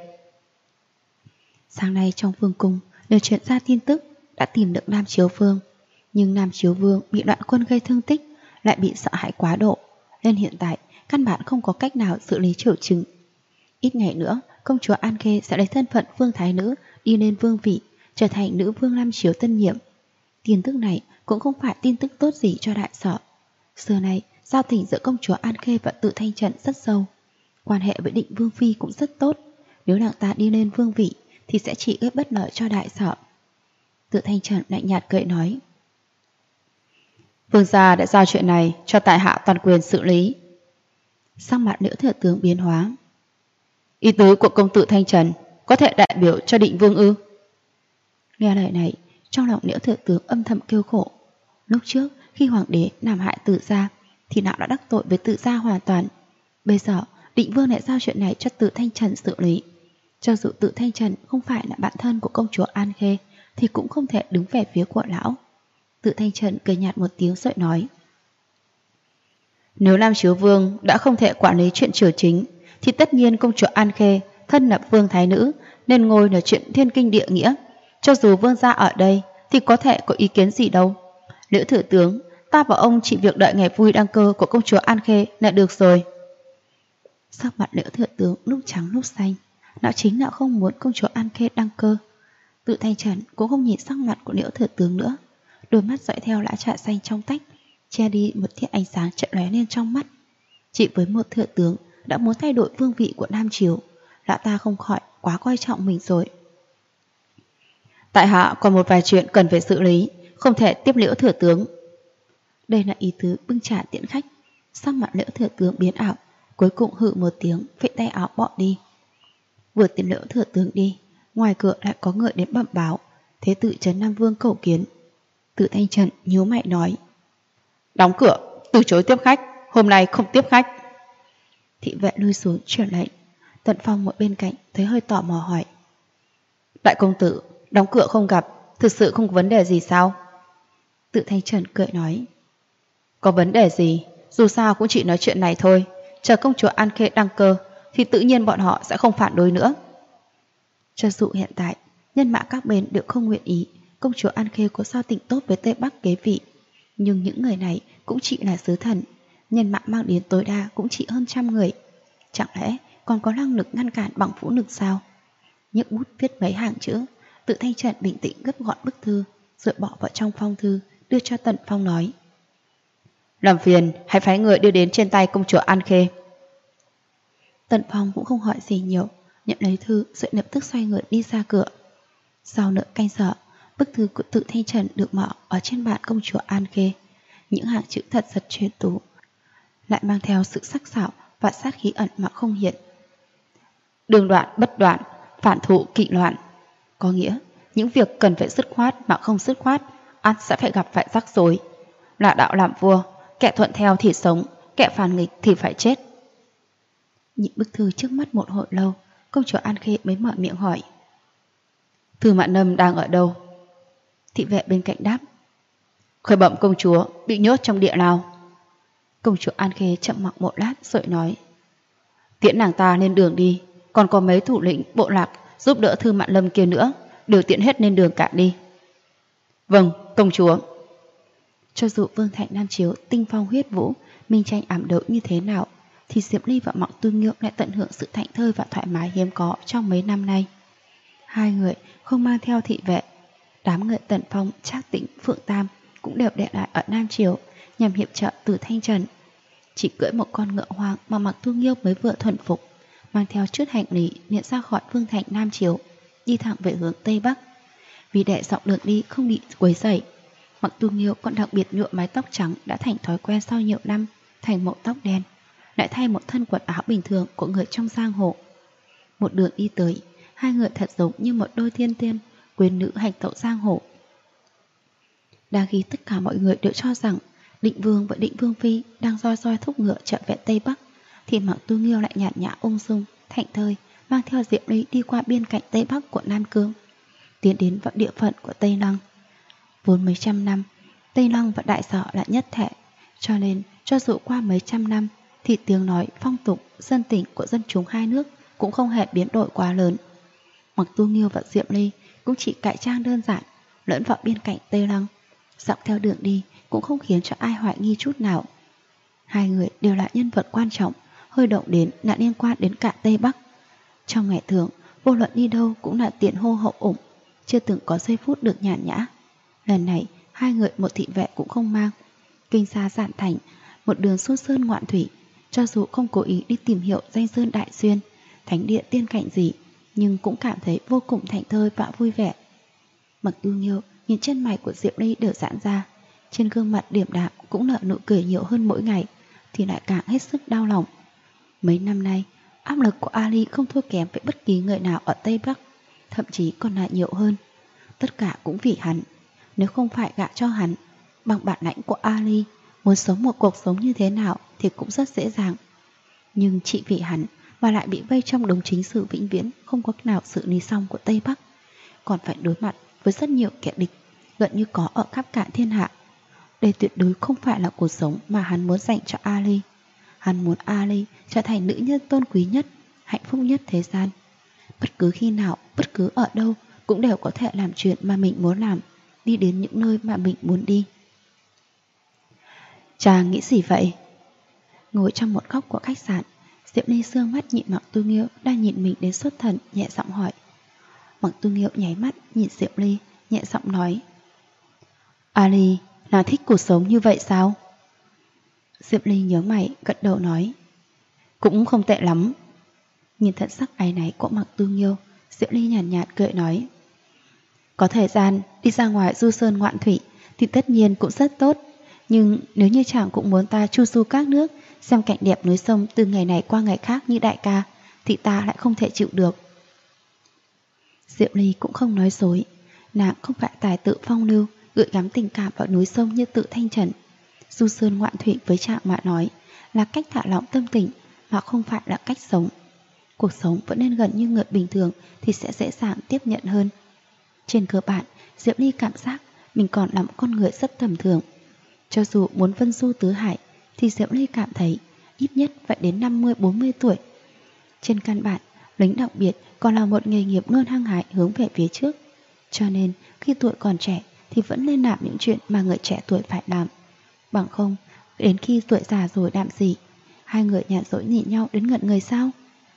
Sáng nay trong vương cung đều truyền ra tin tức đã tìm được Nam Chiếu Vương, nhưng Nam Chiếu Vương bị loạn quân gây thương tích, lại bị sợ hãi quá độ, nên hiện tại căn bản không có cách nào xử lý triệu chứng. Ít ngày nữa, công chúa An Khê sẽ lấy thân phận vương thái nữ đi lên vương vị, trở thành nữ vương Nam Chiếu tân nhiệm. Tin tức này cũng không phải tin tức tốt gì cho đại sở. Xưa nay, giao tình giữa công chúa An Khê và Từ Thanh Trần rất sâu, quan hệ với Định Vương phi cũng rất tốt. Nếu nàng ta đi lên vương vị thì sẽ chỉ gây bất lợi cho đại sở. Từ Thanh Trần lạnh nhạt cười nói: Vương gia đã giao chuyện này cho tại hạ toàn quyền xử lý. Sắc mặt Liễu thừa tướng biến hóa. Ý tứ của công tử Thanh Trần có thể đại biểu cho Định Vương ư? Nghe lời này, trong lòng Liễu thừa tướng âm thầm kêu khổ. Lúc trước khi hoàng đế làm hại Từ gia thì nào đã đắc tội với Từ gia hoàn toàn. Bây giờ Định Vương lại giao chuyện này cho Từ Thanh Trần xử lý. Cho dù Từ Thanh Trần không phải là bạn thân của công chúa An Khê thì cũng không thể đứng về phía của lão. Từ Thanh Trần cười nhạt một tiếng rồi nói: Nếu Nam Chiếu Vương đã không thể quản lý chuyện triều chính thì tất nhiên công chúa An Khê thân là vương thái nữ nên ngồi là chuyện thiên kinh địa nghĩa. Cho dù vương gia ở đây thì có thể có ý kiến gì đâu. Liễu thừa tướng, ta và ông chỉ việc đợi ngày vui đăng cơ của công chúa An Khê là được rồi. Sắc mặt Liễu thừa tướng lúc trắng lúc xanh, lão chính là không muốn công chúa An Khê đăng cơ. Từ Thanh Trần cũng không nhìn sắc mặt của Liễu thừa tướng nữa, đôi mắt dõi theo lá trà xanh trong tách, che đi một tia ánh sáng chợt lóe lên trong mắt. Chỉ với một thừa tướng đã muốn thay đổi vương vị của Nam Chiếu, lão ta không khỏi quá coi trọng mình rồi. Tại hạ còn một vài chuyện cần phải xử lý, không thể tiếp Liễu thừa tướng. Đây là ý tứ bưng trà tiễn khách. Sắc mặt Liễu thừa tướng biến ảo, cuối cùng hự một tiếng, phẩy tay áo bỏ đi. Vừa tiễn Liễu thừa tướng đi, ngoài cửa lại có người đến bẩm báo Thế tử Trấn Nam Vương cầu kiến. Từ Thanh Trần nhíu mày nói: Đóng cửa, từ chối tiếp khách, hôm nay không tiếp khách. Thị vệ lui xuống truyền lệnh. Tần Phong một bên cạnh thấy hơi tò mò hỏi: Đại công tử, đóng cửa không gặp, thực sự không có vấn đề gì sao? Từ Thanh Trần cười nói: Có vấn đề gì, dù sao cũng chỉ nói chuyện này thôi. Chờ công chúa An Khê đăng cơ thì tự nhiên bọn họ sẽ không phản đối nữa. Cho dù hiện tại nhân mã các bên đều không nguyện ý công chúa An Khê có giao tình tốt với Tây Bắc kế vị, nhưng những người này cũng chỉ là sứ thần, nhân mã mang đến tối đa cũng chỉ hơn 100 người. Chẳng lẽ còn có năng lực ngăn cản bằng vũ lực sao? Nhấc bút viết mấy hàng chữ, Từ Thanh Trần bình tĩnh gấp gọn bức thư rồi bỏ vào trong phong thư, đưa cho Tần Phong nói: Làm phiền hãy phái người đưa đến trên tay công chúa An Khê. Tần Phong cũng không hỏi gì nhiều, nhận lấy thư rồi lập tức xoay người đi ra cửa. Sau nửa canh giờ, bức thư của Từ Thanh Trần được mở ở trên bàn công chúa An Khê. Những hàng chữ thật giật truyền tú, lại mang theo sự sắc sảo và sát khí ẩn mà không hiện. Đường đoạn bất đoạn, phản thụ kỵ loạn. Có nghĩa, những việc cần phải dứt khoát mà không dứt khoát, ắt sẽ phải gặp phải rắc rối. Là đạo làm vua, kẻ thuận theo thì sống, kẻ phản nghịch thì phải chết. Nhìn bức thư trước mắt một hồi lâu, công chúa An Khê mới mở miệng hỏi: Thư Mạn Nâm đang ở đâu? Thị vệ bên cạnh đáp: Khởi bẩm công chúa, bị nhốt trong địa lao. Công chúa An Khê chậm mặc một lát rồi nói: Tiễn nàng ta lên đường đi, còn có mấy thủ lĩnh bộ lạc giúp đỡ Thư Mạn Lâm kia nữa, đều tiễn hết lên đường cả đi. Vâng, công chúa. Cho dù Vương Thạnh Nam Chiếu tinh phong huyết vũ, minh tranh ám đấu như thế nào, thì Diệp Ly và Mộng Tư Nghiêu lại tận hưởng sự thảnh thơi và thoải mái hiếm có trong mấy năm nay. Hai người không mang theo thị vệ. Đám người Tần Phong, Trác Tĩnh, Phượng Tam cũng đều để lại ở Nam Triều nhằm hiệp trợ từ Thanh Trần. Chỉ cưỡi một con ngựa hoang mà Mộng Tư Nghiêu mới vừa thuần phục, mang theo chút hành lý nhận ra khỏi Vương Thành Nam Triều, đi thẳng về hướng Tây Bắc. Vì để dọc đường đi không bị quấy rầy, Mộng Tư Nghiêu còn đặc biệt nhuộm mái tóc trắng đã thành thói quen sau nhiều năm thành màu tóc đen, lại thay một thân quần áo bình thường của người trong giang hồ. Một đường đi tới, hai người thật giống như một đôi thiên tiên quyến nữ hành tẩu giang hồ. Đang khi tất cả mọi người đều cho rằng Định Vương và Định Vương Phi đang roi thúc ngựa trở về Tây Bắc, thì Mộng Tư Nghiêu lại nhàn nhã ung dung, thảnh thơi mang theo Diệp Ly đi qua biên cảnh Tây Bắc của Nam Cương, tiến đến vào địa phận của Tây Lăng. Vốn mấy trăm năm, Tây Lăng và Đại Sở là nhất thể, cho nên cho dù qua mấy trăm năm thì tiếng nói, phong tục, dân tình của dân chúng hai nước cũng không hề biến đổi quá lớn. Mộng Tư Nghiêu và Diệp Ly cũng chỉ cải trang đơn giản lẫn vào biên cảnh Tây Lăng, dọc theo đường đi cũng không khiến cho ai hoài nghi chút nào. Hai người đều là nhân vật quan trọng, hơi động đến là liên quan đến cả Tây Bắc. Trong ngày thường, vô luận đi đâu cũng là tiền hô hậu ủng, chưa từng có giây phút được nhàn nhã. Lần này, hai người một thị vệ cũng không mang. Kinh xa dạn thành, một đường xuôi sơn ngoạn thủy, cho dù không cố ý đi tìm hiểu danh sơn đại xuyên, thánh địa tiên cảnh gì, nhưng cũng cảm thấy vô cùng thảnh thơi và vui vẻ. Mộng Tư Nghiêu nhìn chân mày của Diệp Ly đều giãn ra, trên gương mặt điềm đạm cũng nở nụ cười nhiều hơn mỗi ngày, thì lại càng hết sức đau lòng. Mấy năm nay, áp lực của Ali không thua kém với bất kỳ người nào ở Tây Bắc, thậm chí còn là nhiều hơn. Tất cả cũng vì hắn. Nếu không phải gả cho hắn, bằng bản lãnh của Ali, muốn sống một cuộc sống như thế nào thì cũng rất dễ dàng. Nhưng chỉ vì hắn mà lại bị vây trong đống chính sự vĩnh viễn không có nào xử lý xong của Tây Bắc, còn phải đối mặt với rất nhiều kẻ địch, gần như có ở khắp cả thiên hạ. Đây tuyệt đối không phải là cuộc sống mà hắn muốn dành cho Ali. Hắn muốn Ali trở thành nữ nhân tôn quý nhất, hạnh phúc nhất thế gian. Bất cứ khi nào, bất cứ ở đâu cũng đều có thể làm chuyện mà mình muốn làm, đi đến những nơi mà mình muốn đi. Chàng nghĩ gì vậy? Ngồi trong một góc của khách sạn, Diệp Ly sương mắt nhìn Mộng Tư Nghiêu đang nhìn mình đến xuất thần, nhẹ giọng hỏi. Mộng Tư Nghiêu nháy mắt nhìn Diệp Ly, nhẹ giọng nói: Ali, nàng thích cuộc sống như vậy sao? Diệp Ly nhớ mày, gật đầu nói: Cũng không tệ lắm. Nhìn thật sắc áy náy của Mộng Tư Nghiêu, Diệp Ly nhàn nhạt cười nói: Có thời gian đi ra ngoài du sơn ngoạn thủy thì tất nhiên cũng rất tốt, nhưng nếu như chàng cũng muốn ta chu du các nước, xem cảnh đẹp núi sông từ ngày này qua ngày khác như đại ca, thì ta lại không thể chịu được. Diệp Ly cũng không nói dối, nàng không phải tài tự phong lưu, gửi gắm tình cảm vào núi sông như tự Thanh Trần. Du sơn ngoạn thủy với chàng mà nói là cách thả lỏng tâm tình, mà không phải là cách sống. Cuộc sống vẫn nên gần như người bình thường thì sẽ dễ dàng tiếp nhận hơn. Trên cơ bản, Diệp Ly cảm giác mình còn là một con người rất tầm thường. Cho dù muốn vân du tứ hải thì Diệp Ly cảm thấy ít nhất phải đến 50-40 tuổi. Trên căn bản, lính đặc biệt còn là một nghề nghiệp luôn hăng hái hướng về phía trước. Cho nên khi tuổi còn trẻ thì vẫn nên làm những chuyện mà người trẻ tuổi phải làm. Bằng không, đến khi tuổi già rồi làm gì? Hai người nhàn rỗi nhìn nhau đến ngẩn người sao?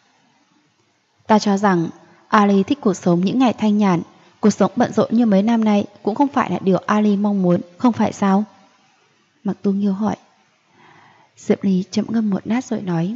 Ta cho rằng Ali thích cuộc sống những ngày thanh nhàn, cuộc sống bận rộn như mấy năm nay cũng không phải là điều Ali mong muốn, không phải sao? Mộng Tư Nghiêu hỏi. Diệp Ly chậm ngâm một lát rồi nói: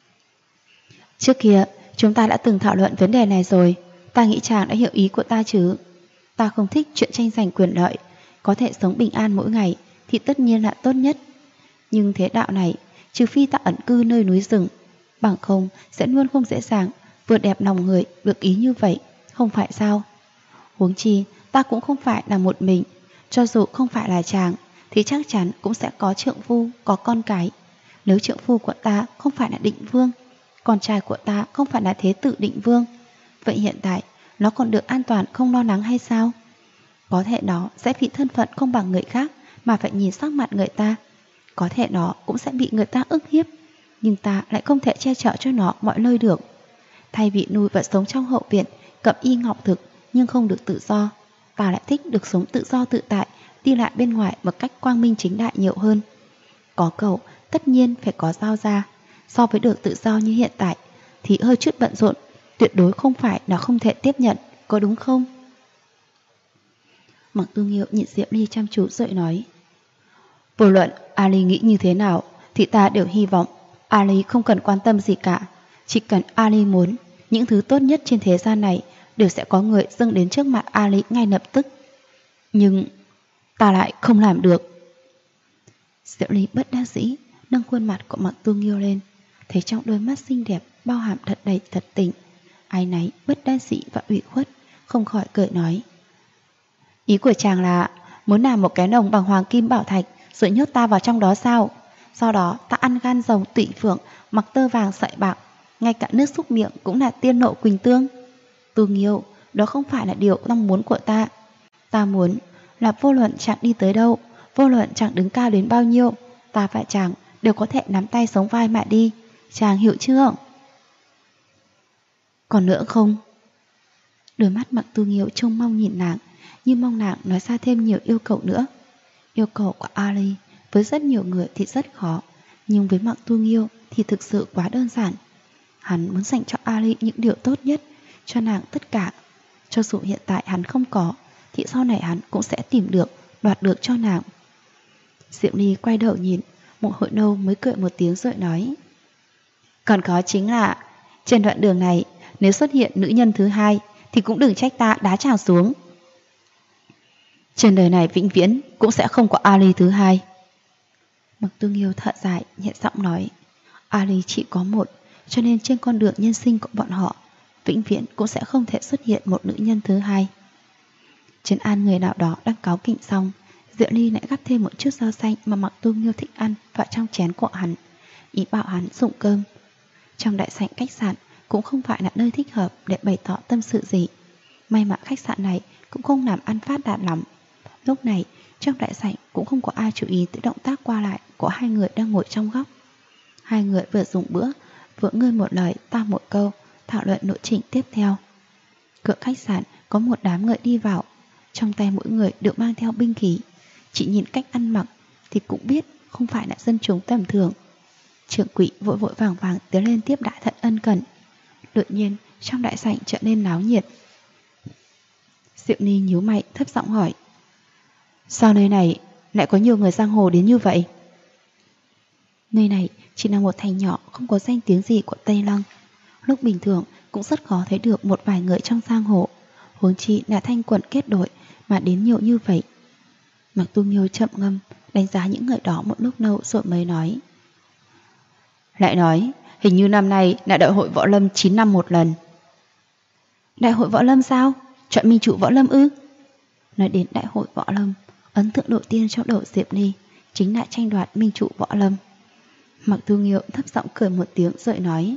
Trước kia chúng ta đã từng thảo luận vấn đề này rồi, ta nghĩ chàng đã hiểu ý của ta chứ. Ta không thích chuyện tranh giành quyền lợi, có thể sống bình an mỗi ngày thì tất nhiên là tốt nhất. Nhưng thế đạo này, trừ phi ta ẩn cư nơi núi rừng, bằng không sẽ luôn không dễ dàng vừa đẹp lòng người được ý như vậy, không phải sao? Huống chi ta cũng không phải là một mình, cho dù không phải là chàng thì chắc chắn cũng sẽ có trượng phu, có con cái. Nếu trượng phu của ta không phải là Định Vương, con trai của ta không phải là Thế tử Định Vương, vậy hiện tại nó còn được an toàn không lo lắng hay sao? Có thể nó sẽ vì thân phận không bằng người khác mà phải nhìn sắc mặt người ta. Có thể nó cũng sẽ bị người ta ức hiếp, nhưng ta lại không thể che chở cho nó mọi nơi được. Thay vì nuôi và sống trong hậu viện, cẩm y ngọc thực nhưng không được tự do, ta lại thích được sống tự do tự tại, đi lại bên ngoài một cách quang minh chính đại nhiều hơn. Có cậu, tất nhiên phải có giao ra. So với được tự do như hiện tại thì hơi chút bận rộn, tuyệt đối không phải là không thể tiếp nhận, có đúng không? Mặc Tu Nghiêu nhìn Diệp Ly chăm chú rồi nói: vô luận Ali nghĩ như thế nào thì ta đều hy vọng Ali không cần quan tâm gì cả. Chỉ cần Ali muốn, những thứ tốt nhất trên thế gian này đều sẽ có người dâng đến trước mặt Ali ngay lập tức. Nhưng ta lại không làm được. Diệp Ly bất đắc dĩ nâng khuôn mặt của Mặc Tu Nghiêu lên, thấy trong đôi mắt xinh đẹp bao hàm thật đầy thật tình, áy náy, bất đắc dĩ và ủy khuất, không khỏi cười nói: ý của chàng là muốn làm một cái lồng bằng hoàng kim bảo thạch rồi nhốt ta vào trong đó sao? Sau đó ta ăn gan rồng tụy phượng, mặc tơ vàng sợi bạc, ngay cả nước xúc miệng cũng là tiên nộ quỳnh tương. Tu Nghiêu, đó không phải là điều mong muốn của ta. Ta muốn là vô luận chàng đi tới đâu, vô luận chàng đứng cao đến bao nhiêu, ta và chàng đều có thể nắm tay sống vai mà đi. Chàng hiểu chưa? Còn nữa không? Đôi mắt Mặc Tu Nghiêu trông mong nhìn nàng, như mong nàng nói ra thêm nhiều yêu cầu nữa. Yêu cầu của Ali với rất nhiều người thì rất khó, nhưng với Mặc Tu Nghiêu thì thực sự quá đơn giản. Hắn muốn dành cho Ali những điều tốt nhất, cho nàng tất cả. Cho dù hiện tại hắn không có, thì sau này hắn cũng sẽ tìm được, đoạt được cho nàng. Diệp Ly quay đầu nhìn, một hồi lâu mới cười một tiếng rồi nói: còn có chính là trên đoạn đường này, nếu xuất hiện nữ nhân thứ hai thì cũng đừng trách ta đá chàng xuống. Trên đời này vĩnh viễn cũng sẽ không có Ali thứ hai. Mặc Tu Nghiêu thở dài nhẹ giọng nói: Ali chỉ có một, cho nên trên con đường nhân sinh của bọn họ vĩnh viễn cũng sẽ không thể xuất hiện một nữ nhân thứ hai. Trấn an người nào đó đang cáu kỉnh xong, Diệu Ly lại gắp thêm một chút rau xanh mà Mặc Tu Nghiêu thích ăn vào trong chén của hắn, ý bảo hắn dụng cơm. Trong đại sảnh khách sạn cũng không phải là nơi thích hợp để bày tỏ tâm sự gì. May mà khách sạn này cũng không làm ăn phát đạt lắm. Lúc này trong đại sảnh cũng không có ai chú ý tới động tác qua lại của hai người đang ngồi trong góc. Hai người vừa dùng bữa, vừa ngươi một lời ta một câu, thảo luận nội trình tiếp theo. Cửa khách sạn có một đám người đi vào, trong tay mỗi người đều mang theo binh khí. Chỉ nhìn cách ăn mặc thì cũng biết không phải là dân chúng tầm thường. Trưởng quỹ vội vội vàng vàng tiến lên tiếp đãi thật ân cần. Đột nhiên trong đại sảnh trở nên náo nhiệt. Diệu Ni nhíu mày thấp giọng hỏi: sao nơi này lại có nhiều người giang hồ đến như vậy? Nơi này chỉ là một thành nhỏ không có danh tiếng gì của Tây Lăng. Lúc bình thường cũng rất khó thấy được một vài người trong giang hồ, huống chi là thanh quần kết đội mà đến nhiều như vậy. Mặc Tu Nghiêu chậm ngâm đánh giá những người đó một lúc lâu rồi mới nói: lại nói hình như năm nay là đại hội võ lâm 9 năm một lần. Đại hội võ lâm sao? Chọn minh chủ võ lâm ư? Nói đến đại hội võ lâm, ấn tượng đầu tiên trong đầu Diệp Ly chính là tranh đoạt minh chủ võ lâm. Mặc Tu Nghiêu thấp giọng cười một tiếng rồi nói: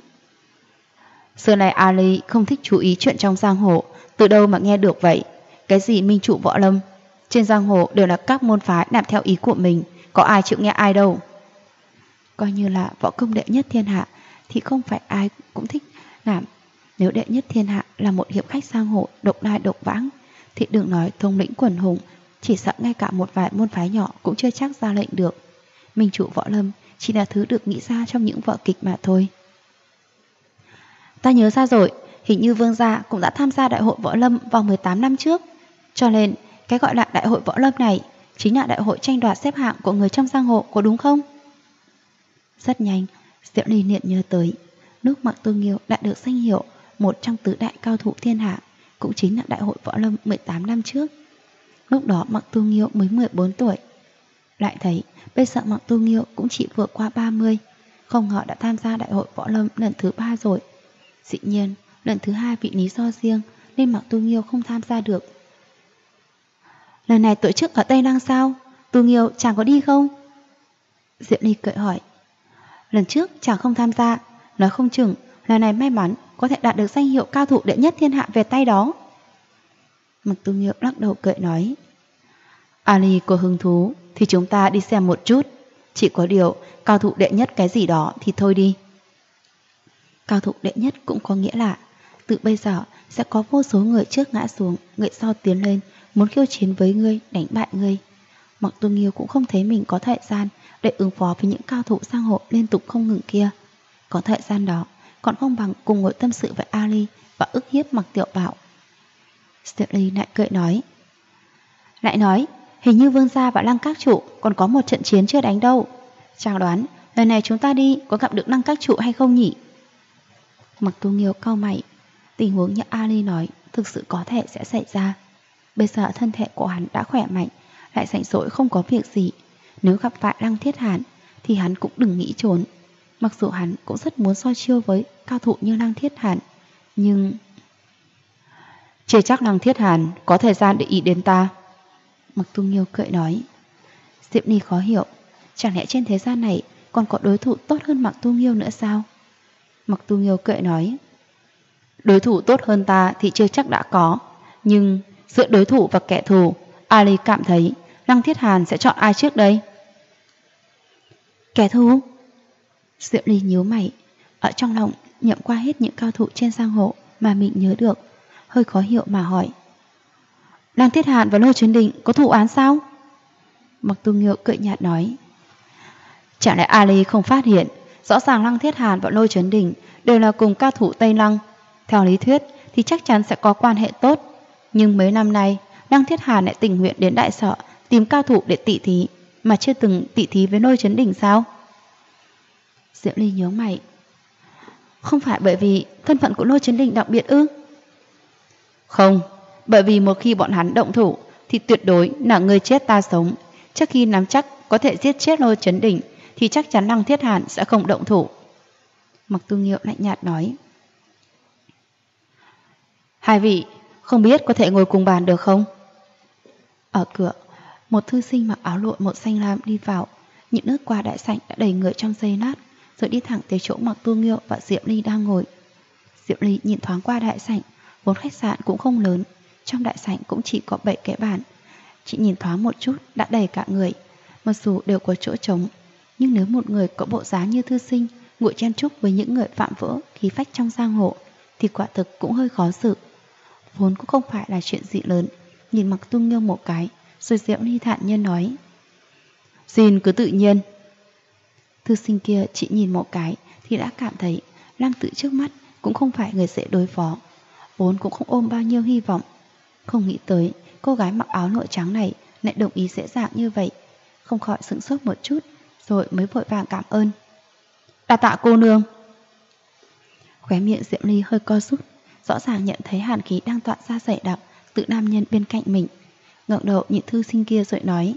xưa này Ali không thích chú ý chuyện trong giang hồ, từ đâu mà nghe được vậy? Cái gì minh chủ võ lâm? Trên giang hồ đều là các môn phái làm theo ý của mình, có ai chịu nghe ai đâu. Coi như là võ công đệ nhất thiên hạ thì không phải ai cũng thích làm. Nếu đệ nhất thiên hạ là một hiệp khách giang hồ độc đai độc vãng thì đừng nói thống lĩnh quần hùng, chỉ sợ ngay cả một vài môn phái nhỏ cũng chưa chắc ra lệnh được. Minh chủ võ lâm chỉ là thứ được nghĩ ra trong những vở kịch mà thôi. Ta nhớ ra rồi, hình như Vương gia cũng đã tham gia đại hội võ lâm vào 18 năm trước. Cho nên cái gọi là đại hội võ lâm này chính là đại hội tranh đoạt xếp hạng của người trong giang hồ, có đúng không? Rất nhanh, Diệu Ly liền nhớ tới lúc Mặc Tu Nghiêu đã được danh hiệu một trong tứ đại cao thủ thiên hạ, cũng chính là đại hội võ lâm 18 năm trước. Lúc đó Mặc Tu Nghiêu mới 14 tuổi. Lại thấy bây giờ Mặc Tu Nghiêu cũng chỉ vừa qua 30, không ngờ đã tham gia đại hội võ lâm lần thứ 3 rồi. Dĩ nhiên lần thứ 2 vì lý do riêng nên Mặc Tu Nghiêu không tham gia được. Lần này tổ chức ở Tây Lăng sao? Tu Nghiêu chàng có đi không? Diệu Ly cười hỏi. Lần trước chàng không tham gia, nói không chừng lần này may mắn có thể đạt được danh hiệu cao thủ đệ nhất thiên hạ về tay đó. Mặc Tu Nghiêu lắc đầu cười nói, Ali có hứng thú thì chúng ta đi xem một chút. Chỉ có điều cao thủ đệ nhất cái gì đó thì thôi đi. Cao thủ đệ nhất cũng có nghĩa là từ bây giờ sẽ có vô số người trước ngã xuống, người sau tiến lên, muốn khiêu chiến với ngươi, đánh bại ngươi. Mặc Tu Nghiêu cũng không thấy mình có thời gian để ứng phó với những cao thủ giang hồ liên tục không ngừng kia. Có thời gian đó, còn không bằng cùng ngồi tâm sự với Ali và ức hiếp Mặc Tiểu Bảo. Diệp Ly lại cười nói, hình như Vương gia và Lăng Các Chủ còn có một trận chiến chưa đánh đâu. Chàng đoán lần này chúng ta đi có gặp được Lăng Các Chủ hay không nhỉ? Mặc Tu Nghiêu cau mày, tình huống như Ali nói thực sự có thể sẽ xảy ra. Bây giờ thân thể của hắn đã khỏe mạnh, lại rảnh rỗi không có việc gì. Nếu gặp phải Lăng Thiết Hàn thì hắn cũng đừng nghĩ trốn. Mặc dù hắn cũng rất muốn so chiêu với cao thủ như Lăng Thiết Hàn, nhưng chưa chắc Lăng Thiết Hàn có thời gian để ý đến ta. Mặc Tu Nghiêu cười nói. Diệp Ni khó hiểu, chẳng lẽ trên thế gian này còn có đối thủ tốt hơn Mặc Tu Nghiêu nữa sao? Mặc Tu Nghiêu cười nói, đối thủ tốt hơn ta thì chưa chắc đã có, nhưng giữa đối thủ và kẻ thù, Ali cảm thấy Lăng Thiết Hàn sẽ chọn ai trước đây? Kẻ thù? Diệp Ly nhíu mày, ở trong lòng nhậm qua hết những cao thủ trên giang hồ mà mình nhớ được, hơi khó hiểu mà hỏi, Lăng Thiết Hàn và Lôi Chấn Đình có thù oán sao? Mặc Tu Nghiêu cười nhạt nói, chẳng lẽ Ali không phát hiện rõ ràng Lăng Thiết Hàn và Lôi Chấn Đình đều là cùng cao thủ Tây Lăng. Theo lý thuyết thì chắc chắn sẽ có quan hệ tốt, nhưng mấy năm nay Lăng Thiết Hàn lại tình nguyện đến Đại Sở tìm cao thủ để tỉ thí, mà chưa từng tỉ thí với Lôi Chấn Đình sao? Diệp Ly nhớ mày, không phải bởi vì thân phận của Lôi Chấn Đình đặc biệt ư? Không, bởi vì một khi bọn hắn động thủ thì tuyệt đối là người chết ta sống. Trước khi nắm chắc có thể giết chết Lôi Chấn Đình thì chắc chắn Lăng Thiết Hàn sẽ không động thủ. Mặc Tu Nghiêu lạnh nhạt nói. Hai vị, không biết có thể ngồi cùng bàn được không? Ở cửa, một thư sinh mặc áo lụa màu xanh lam đi vào, những nước qua đại sảnh đã đầy người trong giây lát, rồi đi thẳng tới chỗ Mặc Tu Nghiêu và Diệp Ly đang ngồi. Diệp Ly nhìn thoáng qua đại sảnh, vốn khách sạn cũng không lớn, trong đại sảnh cũng chỉ có 7 cái bàn. Chị nhìn thoáng một chút đã đầy cả người, mặc dù đều có chỗ trống, nhưng nếu một người có bộ dáng như thư sinh ngồi chen chúc với những người phạm vỡ khí phách trong giang hồ thì quả thực cũng hơi khó xử. Vốn cũng không phải là chuyện gì lớn, nhìn Mặc Tu Nghiêu một cái, rồi Diệp Ly thản nhiên nói, xin cứ tự nhiên. Thư sinh kia chỉ nhìn một cái thì đã cảm thấy Lăng Tự trước mắt cũng không phải người dễ đối phó, vốn cũng không ôm bao nhiêu hy vọng. Không nghĩ tới cô gái mặc áo lụa trắng này lại đồng ý dễ dàng như vậy, không khỏi sửng sốt một chút, rồi mới vội vàng cảm ơn. Đa tạ cô nương. Khóe miệng Diệp Ly hơi co rút, rõ ràng nhận thấy hàn khí đang tỏa ra dày đặc từ nam nhân bên cạnh mình. Ngẩng đầu nhìn thư sinh kia rồi nói,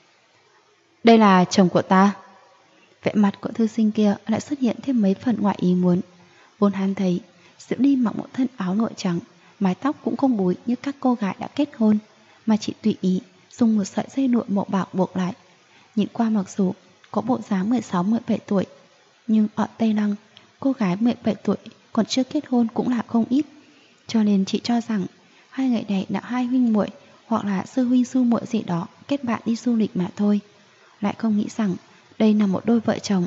đây là chồng của ta. Vẻ mặt của thư sinh kia lại xuất hiện thêm mấy phần ngoại ý muốn. Vốn hắn thấy Diệp Ly mặc một thân áo lụa trắng, mái tóc cũng không búi như các cô gái đã kết hôn, mà chỉ tùy ý dùng một sợi dây lụa màu bạc buộc lại. Nhìn qua mặc dù có bộ dáng 16-17 tuổi, nhưng ở Tây Lăng, cô gái 17 tuổi còn chưa kết hôn cũng là không ít, cho nên chị cho rằng hai người này là hai huynh muội hoặc là sư huynh sư muội gì đó kết bạn đi du lịch mà thôi, lại không nghĩ rằng đây là một đôi vợ chồng.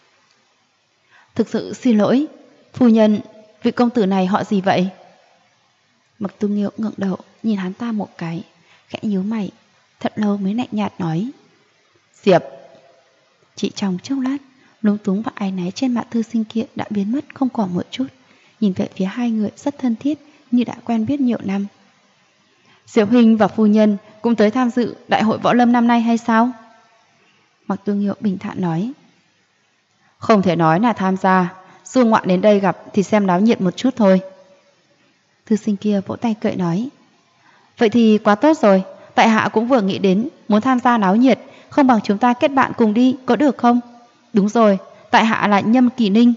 Thực sự xin lỗi, phu nhân, vị công tử này họ gì vậy? Mặc Tu Nghiêu ngẩng đầu nhìn hắn ta một cái, khẽ nhíu mày, thật lâu mới lạnh nhạt nói, Diệp. Chỉ trong chốc lát, lúng túng và áy náy trên mặt thư sinh kia đã biến mất không còn một chút, nhìn về phía hai người rất thân thiết như đã quen biết nhiều năm. Diệp huynh và phu nhân cũng tới tham dự đại hội võ lâm năm nay hay sao? Mặc Tu Nghiêu bình thản nói, không thể nói là tham gia, du ngoạn đến đây gặp thì xem náo nhiệt một chút thôi. Thư sinh kia vỗ tay cười nói, vậy thì quá tốt rồi, tại hạ cũng vừa nghĩ đến muốn tham gia náo nhiệt, không bằng chúng ta kết bạn cùng đi, có được không? Đúng rồi, tại hạ là Nhâm Kỳ Ninh.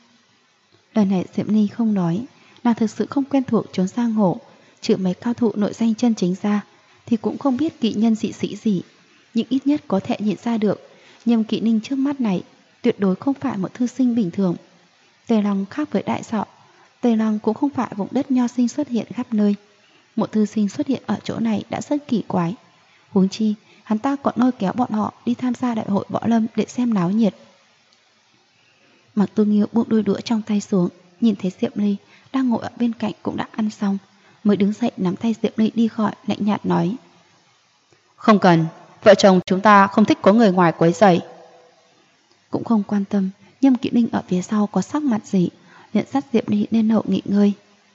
Lần này Diệp Ly không nói, nàng thực sự không quen thuộc chốn giang hồ, trừ mấy cao thủ nội danh chân chính ra thì cũng không biết kỵ nhân dị sĩ gì, nhưng ít nhất có thể nhìn ra được Nhâm Kỳ Ninh trước mắt này tuyệt đối không phải một thư sinh bình thường. Tây Lăng khác với Đại Sọ, Tây Lăng cũng không phải vùng đất nho sinh xuất hiện khắp nơi, một thư sinh xuất hiện ở chỗ này đã rất kỳ quái. Huống chi, hắn ta còn lôi kéo bọn họ đi tham gia đại hội võ lâm để xem náo nhiệt. Mạc Tu Nghiêu buông đôi đũa trong tay xuống, nhìn thấy Diệp Ly đang ngồi ở bên cạnh cũng đã ăn xong, mới đứng dậy nắm tay Diệp Ly đi khỏi, lạnh nhạt nói: Không cần, vợ chồng chúng ta không thích có người ngoài quấy rầy. Cũng không quan tâm Nhâm Kỵ Ninh ở phía sau có sắc mặt gì, liền dắt Diệp Ly lên lầu nghỉ ngơi.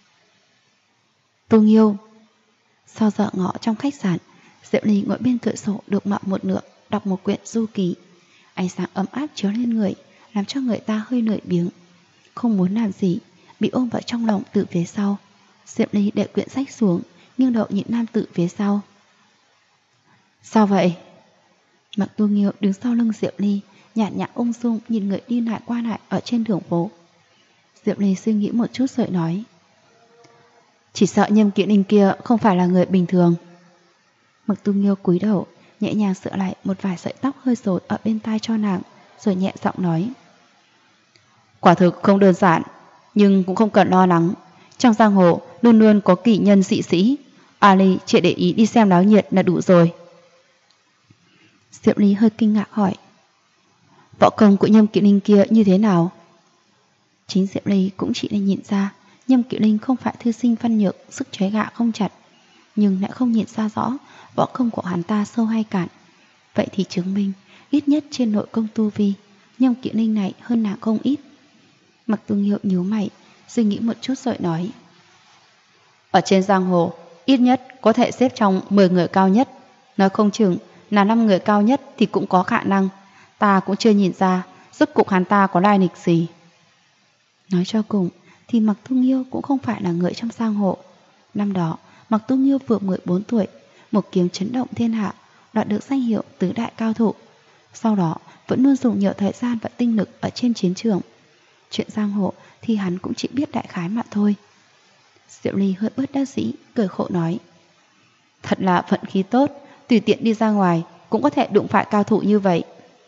Tu Nghiêu. Sau giờ ngọ trong khách sạn, Diệp Ly ngồi bên cửa sổ được mọ một nửa, đọc một quyển du ký. Ánh sáng ấm áp chiếu lên người, làm cho người ta hơi lười biếng. Không muốn làm gì, bị ôm vào trong lòng từ phía sau. Diệp Ly để quyển sách xuống, nghiêng đầu nhìn nam tử phía sau. Sao vậy? Mạc Tu Nghiêu đứng sau lưng Diệp Ly, nhạt nhã ung dung nhìn người đi lại qua lại ở trên đường phố. Diệp Ly suy nghĩ một chút rồi nói: Chỉ sợ Nhâm Kỵ Ninh kia không phải là người bình thường. Mạc Tu Nghiêu cúi đầu, nhẹ nhàng sửa lại một vài sợi tóc hơi rối ở bên tai cho nàng, rồi nhẹ giọng nói: Quả thực không đơn giản, nhưng cũng không cần lo lắng. Trong giang hồ luôn luôn có kỳ nhân dị sĩ, Ali chỉ để ý đi xem náo nhiệt là đủ rồi. Diệp Ly hơi kinh ngạc hỏi: Võ công của Nhâm Kỵ Ninh kia như thế nào? Chính Diệp Ly cũng chỉ nên nhìn ra Nhâm Kỵ Ninh không phải thư sinh văn nhược, sức trói gạ không chặt, nhưng lại không nhìn ra rõ võ công của hắn ta sâu hay cạn. Vậy thì chứng minh ít nhất trên nội công tu vi, Nhâm Kỵ Ninh này hơn nàng không ít. Mạc Tu Nghiêu nhíu mày, suy nghĩ một chút rồi nói: Ở trên giang hồ, ít nhất có thể xếp trong 10 người cao nhất. Nói không chừng là 5 người cao nhất thì cũng có khả năng. Ta cũng chưa nhìn ra rốt cuộc hắn ta có lai lịch gì. Nói cho cùng thì Mạc Tu Nghiêu cũng không phải là người trong giang hồ. Năm đó Mạc Tu Nghiêu vừa 14 tuổi, một kiếm chấn động thiên hạ, đoạt được danh hiệu tứ đại cao thủ. Sau đó vẫn luôn dùng nhiều thời gian và tinh lực ở trên chiến trường. Chuyện giang hồ thì hắn cũng chỉ biết đại khái mà thôi. Diệu Ly hơi bớt đắc dĩ, cười khổ nói: Thật là vận khí tốt, tùy tiện đi ra ngoài cũng có thể đụng phải cao thủ như vậy.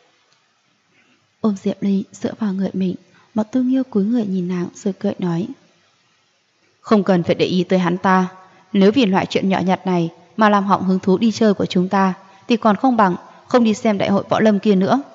Ôm Diệp Ly dựa vào người mình, Mạc Tu Nghiêu cúi người nhìn nàng rồi cười nói: Không cần phải để ý tới hắn ta. Nếu vì loại chuyện nhỏ nhặt này mà làm hỏng hứng thú đi chơi của chúng ta, thì còn không bằng không đi xem đại hội võ lâm kia nữa.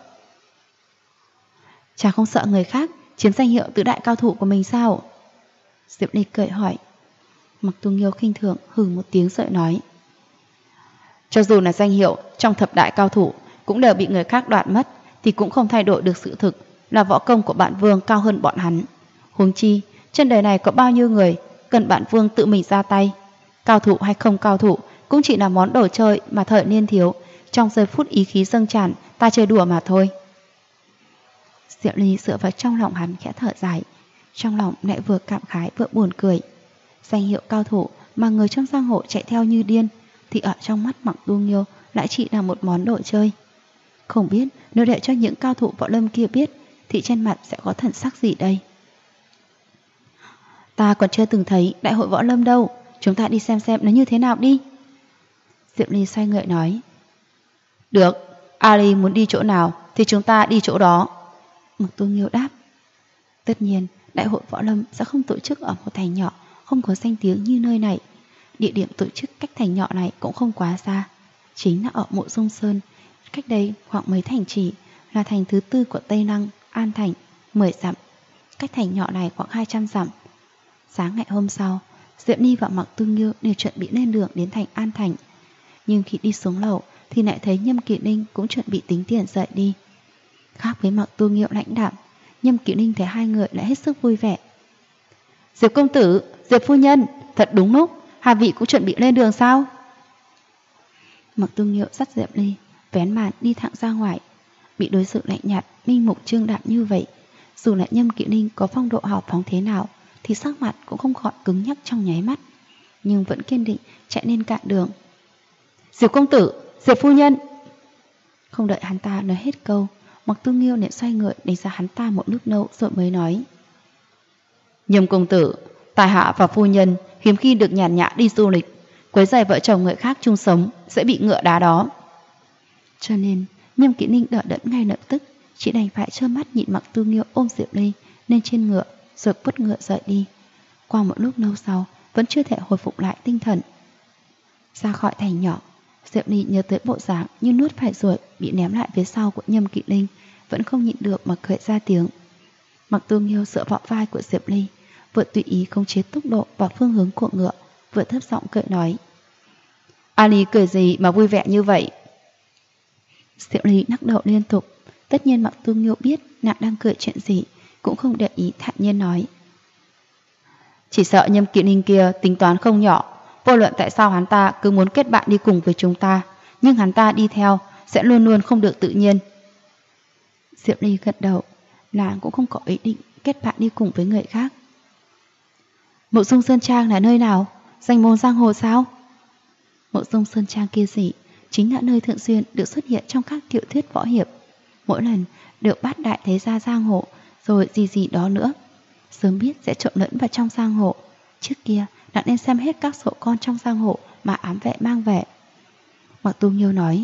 Chả không sợ người khác chiếm danh hiệu tứ đại cao thủ của mình sao? Diệp Ly cười hỏi. Mạc Tu Nghiêu khinh thường hừ một tiếng rồi nói: Cho dù là danh hiệu trong thập đại cao thủ cũng đều bị người khác đoạt mất, thì cũng không thay đổi được sự thực là võ công của bạn Vương cao hơn bọn hắn. Huống chi trên đời này có bao nhiêu người cần bạn Vương tự mình ra tay. Cao thủ hay không cao thủ cũng chỉ là món đồ chơi mà thời niên thiếu, trong giây phút ý khí dâng tràn ta chơi đùa mà thôi. Diệu Ly dựa vào trong lòng hắn khẽ thở dài, trong lòng lại vừa cảm khái vừa buồn cười. Danh hiệu cao thủ mà người trong giang hồ chạy theo như điên, thì ở trong mắt Mạc Tu Nghiêu lại chỉ là một món đồ chơi. Không biết nếu để cho những cao thủ võ lâm kia biết, thì trên mặt sẽ có thần sắc gì đây? Ta còn chưa từng thấy đại hội võ lâm đâu, chúng ta đi xem nó như thế nào đi. Diệp Ly xoay người nói: Được, Ali muốn đi chỗ nào thì chúng ta đi chỗ đó. Mạc Tu Nghiêu đáp: Tất nhiên đại hội võ lâm sẽ không tổ chức ở một thành nhỏ không có danh tiếng như nơi này. Địa điểm tổ chức cách thành nhỏ này cũng không quá xa, chính là ở Mộ Dung Sơn, cách đây khoảng mấy thành trì, là thành thứ tư của Tây Lăng, An Thành, 10 dặm. Cách thành nhỏ này khoảng 200 dặm. Sáng ngày hôm sau, Diệp Ly và Mạc Tu Nghiêu đều chuẩn bị lên đường đến thành An Thành. Nhưng khi đi xuống lầu thì lại thấy Nhâm Kỵ Ninh cũng chuẩn bị tính tiền dậy đi. Khác với Mạc Tu Nghiêu lãnh đạm, Nhâm Kỵ Ninh thấy hai người lại hết sức vui vẻ. Diệp công tử, Diệp phu nhân, thật đúng lúc, hai vị cũng chuẩn bị lên đường sao? Mạc Tu Nghiêu dắt Diệp Ly vén màn đi thẳng ra ngoài. Bị đối xử lạnh nhạt, minh mục trương đạm như vậy, dù là Nhâm Kỵ Ninh có phong độ hào phóng thế nào thì sắc mặt cũng không khỏi cứng nhắc trong nháy mắt, nhưng vẫn kiên định chạy lên cạn đường. Diệp công tử, Diệp phu nhân. Không đợi hắn ta nói hết câu, Mạc Tu Nghiêu liền xoay người đánh giá hắn ta một lúc lâu rồi mới nói: Nhâm công tử, tài hạ và phu nhân hiếm khi được nhàn nhã đi du lịch, quấy rầy vợ chồng người khác chung sống sẽ bị ngựa đá đó. Cho nên Nhâm Kỵ Ninh đỡ đẫn ngay lập tức, chỉ đành phải trơ mắt nhìn Mạc Tu Nghiêu ôm Diệp Ly lên trên ngựa rồi quất ngựa rời đi. Qua một lúc lâu sau vẫn chưa thể hồi phục lại tinh thần. ra khỏi thành nhỏ. Diệp Ly nhớ tới bộ dáng như nuốt phải ruồi bị ném lại phía sau của Nhâm Kỵ Linh, vẫn không nhịn được mà cười ra tiếng. Mặc Tu Nghiêu dựa vào vai của Diệp Ly, vừa tùy ý khống chế tốc độ và phương hướng của ngựa, vừa thấp giọng cười nói: "Ali cười gì mà vui vẻ như vậy?" Diệp Ly lắc đầu liên tục. Tất nhiên Mặc Tu Nghiêu biết nàng đang cười chuyện gì, cũng không để ý, thản nhiên nói: "Chỉ sợ Nhâm Kỵ Linh kia tính toán không nhỏ. Vô luận tại sao hắn ta cứ muốn kết bạn đi cùng với chúng ta, nhưng hắn ta đi theo sẽ luôn luôn không được tự nhiên." Diệp Ly gật đầu. Nàng cũng không có ý định kết bạn đi cùng với người khác. Mộ Dung Sơn Trang là nơi nào? Danh môn giang hồ sao? Mộ Dung Sơn Trang kia gì chính là nơi thường xuyên được xuất hiện trong các tiểu thuyết võ hiệp. Mỗi lần được bát đại thế gia giang hồ rồi gì đó nữa. Sớm biết sẽ trộn lẫn vào trong giang hồ. Trước kia đã nên xem hết các sổ con trong giang hồ mà ám vệ mang về. Mặc Tu Nghiêu nói: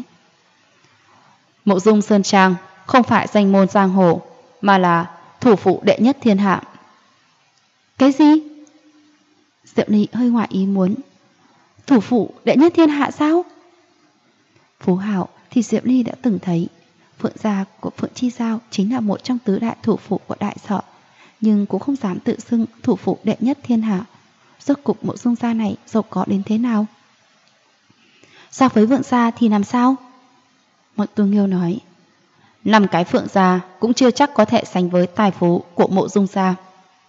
Mộ Dung Sơn Trang không phải danh môn giang hồ, mà là thủ phủ đệ nhất thiên hạ. Cái gì? Diệp Ly hơi ngoài ý muốn. Thủ phủ đệ nhất thiên hạ sao? Phú Hảo thì Diệp Ly đã từng thấy. Phượng gia của Phượng Chi Giao chính là một trong tứ đại thủ phủ của Đại Sở, nhưng cũng không dám tự xưng thủ phủ đệ nhất thiên hạ. Rốt cục Mộ Dung gia này giàu có đến thế nào? So với Phượng gia thì làm sao? Mặc Tu Nghiêu nói: 5 cái Phượng gia cũng chưa chắc có thể sánh với tài phú của Mộ Dung gia.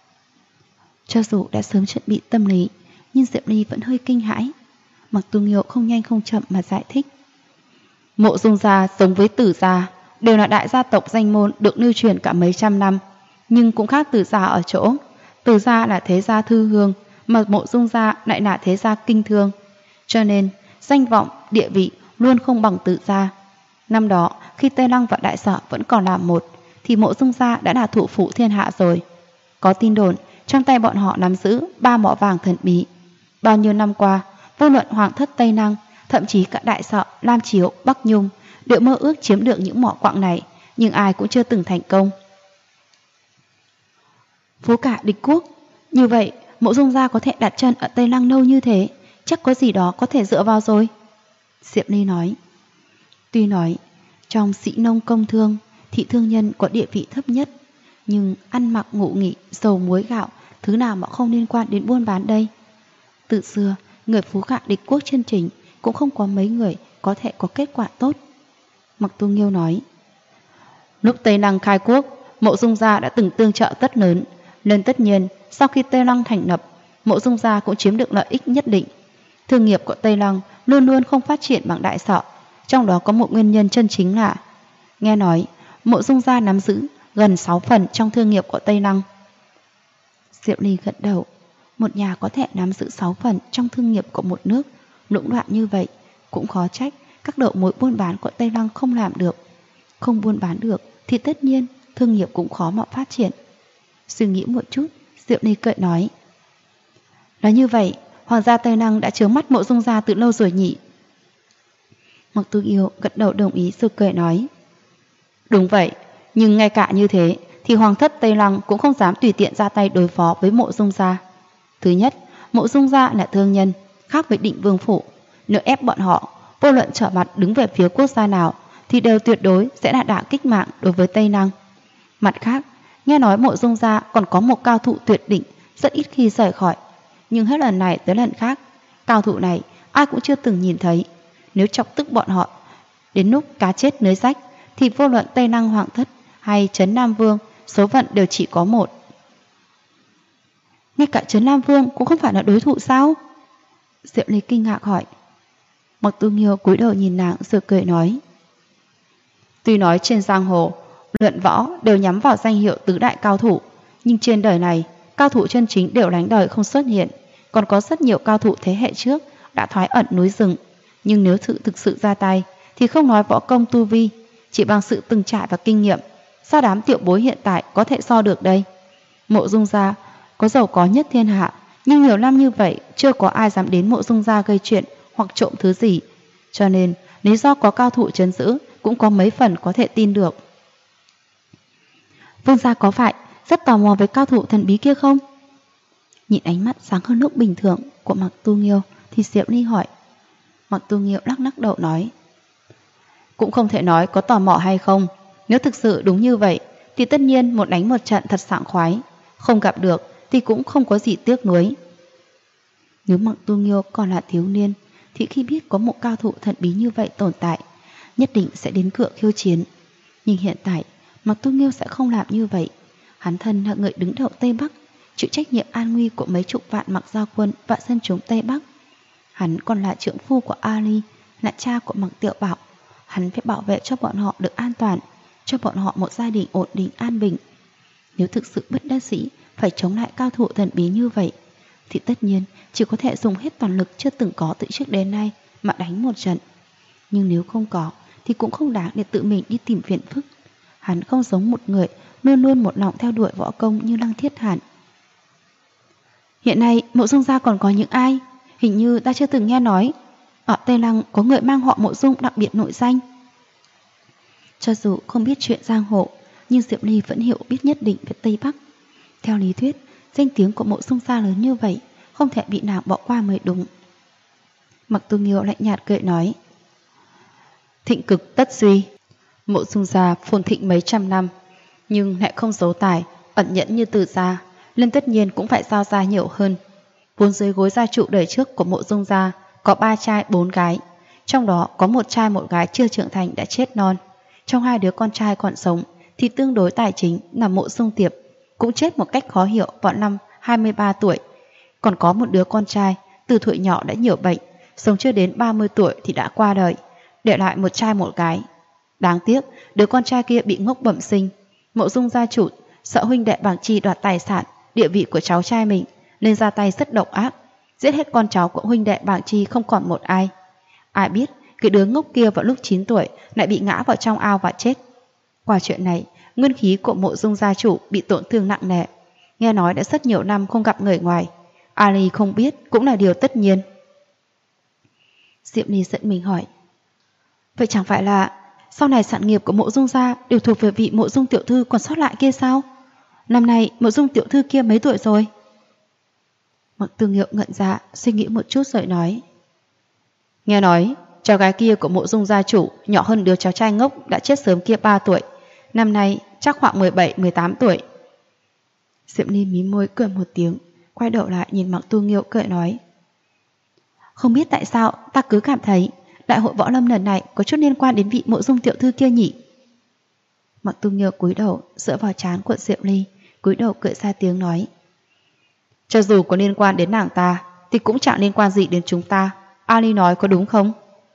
Cho dù đã sớm chuẩn bị tâm lý, nhưng Diệp Ly vẫn hơi kinh hãi. Mặc Tu Nghiêu không nhanh không chậm mà giải thích: Mộ Dung gia giống với Tử gia, đều là đại gia tộc danh môn được lưu truyền cả mấy trăm năm, nhưng cũng khác Tử gia ở chỗ, Tử gia là thế gia thư hương, mà Mộ Dung gia lại là thế gia kinh thương, cho nên danh vọng, địa vị luôn không bằng Tử gia. Năm đó, khi Tây Lăng và Đại Sở vẫn còn là một, thì Mộ Dung gia đã là thủ phủ thiên hạ rồi. Có tin đồn trong tay bọn họ nắm giữ 3 mỏ vàng thần bí. Bao nhiêu năm qua, vô luận hoàng thất Tây Lăng, thậm chí cả Đại Sở, Lam Chiếu, Bắc Nhung đều mơ ước chiếm được những mỏ quặng này, nhưng ai cũng chưa từng thành công. Phú cả địch quốc, như vậy Mộ Dung gia có thể đặt chân ở Tây Lăng lâu như thế, chắc có gì đó có thể dựa vào rồi. Diệp Ly nói: Tuy nói trong sĩ nông công thương, thị thương nhân có địa vị thấp nhất, nhưng ăn mặc ngụ nghỉ, dầu muối gạo, thứ nào mà không liên quan đến buôn bán đây? Từ xưa, người phú khả địch quốc chân chính cũng không có mấy người có thể có kết quả tốt. Mặc Tu Nghiêu nói: Lúc Tây Lăng khai quốc, Mộ Dung gia đã từng tương trợ rất lớn, nên tất nhiên sau khi Tây Lăng thành lập, Mộ Dung gia cũng chiếm được lợi ích nhất định. Thương nghiệp của Tây Lăng luôn luôn không phát triển bằng Đại Sở, trong đó có một nguyên nhân chân chính là nghe nói Mộ Dung gia nắm giữ gần 6 phần trong thương nghiệp của Tây Lăng. Diệp Ly gật đầu. Một nhà có thể nắm giữ 6 phần trong thương nghiệp của một nước, lũng đoạn như vậy, cũng khó trách các đầu mối buôn bán của Tây Lăng không làm được. Không buôn bán được thì tất nhiên thương nghiệp cũng khó mà phát triển. Suy nghĩ một chút, Diệp Ly cười nói: Nói như vậy, hoàng gia Tây Lăng đã chướng mắt Mộ Dung gia từ lâu rồi nhỉ? Mặc Tu Nghiêu gật đầu đồng ý rồi cười nói: Đúng vậy, nhưng ngay cả như thế thì hoàng thất Tây Lăng cũng không dám tùy tiện ra tay đối phó với Mộ Dung gia. Thứ nhất, Mộ Dung gia là thương nhân, khác với Định Vương phủ, nếu ép bọn họ vô luận trở mặt đứng về phía quốc gia nào thì đều tuyệt đối sẽ là đả kích mạng đối với Tây Lăng. Mặt khác, nghe nói Mộ Dung gia còn có một cao thủ tuyệt đỉnh, rất ít khi rời khỏi, nhưng hết lần này tới lần khác, cao thủ này ai cũng chưa từng nhìn thấy. Nếu chọc tức bọn họ, đến lúc cá chết lưới rách, thì vô luận Tây Lăng hoàng thất hay Trấn Nam Vương, số phận đều chỉ có một. Ngay cả Trấn Nam Vương cũng không phải là đối thủ sao? Diệp Ly kinh ngạc hỏi. Mặc Tu Nghiêu cúi đầu nhìn nàng rồi cười nói: Tuy nói trên giang hồ, luận võ đều nhắm vào danh hiệu tứ đại cao thủ, nhưng trên đời này, cao thủ chân chính đều lánh đời không xuất hiện. Còn có rất nhiều cao thủ thế hệ trước đã thoái ẩn núi rừng, nhưng nếu thực sự ra tay thì không nói võ công tu vi, chỉ bằng sự từng trải và kinh nghiệm, sao đám tiểu bối hiện tại có thể so được đây? Mộ Dung gia có giàu có nhất thiên hạ, nhưng nhiều năm như vậy chưa có ai dám đến Mộ Dung gia gây chuyện hoặc trộm thứ gì, cho nên lý do có cao thủ trấn giữ cũng có mấy phần có thể tin được. Vương gia có phải rất tò mò với cao thủ thần bí kia không? Nhìn ánh mắt sáng hơn lúc bình thường của Mặc Tu Nghiêu thì Diệp Ly hỏi. Mặc Tu Nghiêu lắc lắc đầu nói. Cũng không thể nói có tò mò hay không. Nếu thực sự đúng như vậy thì tất nhiên một đánh một trận thật sảng khoái. Không gặp được thì cũng không có gì tiếc nuối. Nếu Mặc Tu Nghiêu còn là thiếu niên thì khi biết có một cao thủ thần bí như vậy tồn tại, nhất định sẽ đến cửa khiêu chiến. Nhưng hiện tại Mặc Tu Nghiêu sẽ không làm như vậy. Hắn thân là người đứng đầu Tây Bắc, chịu trách nhiệm an nguy của mấy chục vạn Mặc gia quân và dân chúng Tây Bắc. Hắn còn là trưởng phu của Ali, là cha của Mặc Tiểu Bảo. Hắn phải bảo vệ cho bọn họ được an toàn, cho bọn họ một gia đình ổn định an bình. Nếu thực sự bất đắc dĩ phải chống lại cao thủ thần bí như vậy, thì tất nhiên chỉ có thể dùng hết toàn lực chưa từng có từ trước đến nay mà đánh một trận. Nhưng nếu không có thì cũng không đáng để tự mình đi tìm phiền phức. Hắn không giống một người luôn luôn một lòng theo đuổi võ công như Lăng Thiết Hàn. Hiện nay Mộ Dung gia còn có những ai? Hình như ta chưa từng nghe nói. Ở Tây Lăng có người mang họ Mộ Dung đặc biệt nổi danh. Cho dù không biết chuyện giang hồ, nhưng Diệp Ly vẫn hiểu biết nhất định về Tây Bắc. Theo lý thuyết, danh tiếng của Mộ Dung gia lớn như vậy không thể bị nào bỏ qua mới đúng. Mặc Tu Nghiêu lạnh nhạt cười nói. Thịnh cực tất suy. Mộ Dung gia phồn thịnh mấy trăm năm, nhưng lại không giấu tài, ẩn nhẫn như Từ gia, nên tất nhiên cũng phải giao ra nhiều hơn. Vốn dưới gối gia trụ đời trước của Mộ Dung gia có 3 trai 4 gái, trong đó có 1 trai 1 gái chưa trưởng thành đã chết non. Trong 2 đứa con trai còn sống thì tương đối tài chính là Mộ Dung Tiệp, cũng chết một cách khó hiểu vào năm 23 tuổi. Còn có một đứa con trai từ tuổi nhỏ đã nhiều bệnh, sống chưa đến 30 tuổi thì đã qua đời, để lại 1 trai 1 gái. Đáng tiếc, đứa con trai kia bị ngốc bẩm sinh. Mộ Dung gia chủ sợ huynh đệ Bàng Chi đoạt tài sản, địa vị của cháu trai mình, nên ra tay rất độc ác, giết hết con cháu của huynh đệ Bàng Chi không còn một ai. Ai biết cái đứa ngốc kia vào lúc 9 tuổi lại bị ngã vào trong ao và chết. Qua chuyện này, nguyên khí của Mộ Dung gia chủ bị tổn thương nặng nề. Nghe nói đã rất nhiều năm không gặp người ngoài. Ali không biết cũng là điều tất nhiên. Diệp Ly giận mình hỏi. Vậy chẳng phải là sau này sản nghiệp của Mộ Dung gia đều thuộc về vị Mộ Dung tiểu thư còn sót lại kia sao? Năm nay Mộ Dung tiểu thư kia mấy tuổi rồi? Mặc Tu Nghiêu ngẩn ra, suy nghĩ một chút rồi nói. Nghe nói cháu gái kia của Mộ Dung gia chủ nhỏ hơn đứa cháu trai ngốc đã chết sớm kia 3 tuổi, năm nay chắc khoảng 17-18 tuổi. Diệp Ly mím môi cười một tiếng, quay đầu lại nhìn Mặc Tu Nghiêu cười nói. Không biết tại sao ta cứ cảm thấy đại hội võ lâm lần này có chút liên quan đến vị Mộ Dung tiểu thư kia nhỉ? Mặc Tu Nghiêu cúi đầu dựa vào trán của Diệp Ly, cúi đầu cười ra tiếng nói. Cho dù có liên quan đến nàng ta thì cũng chẳng liên quan gì đến chúng ta. Ali nói có đúng không?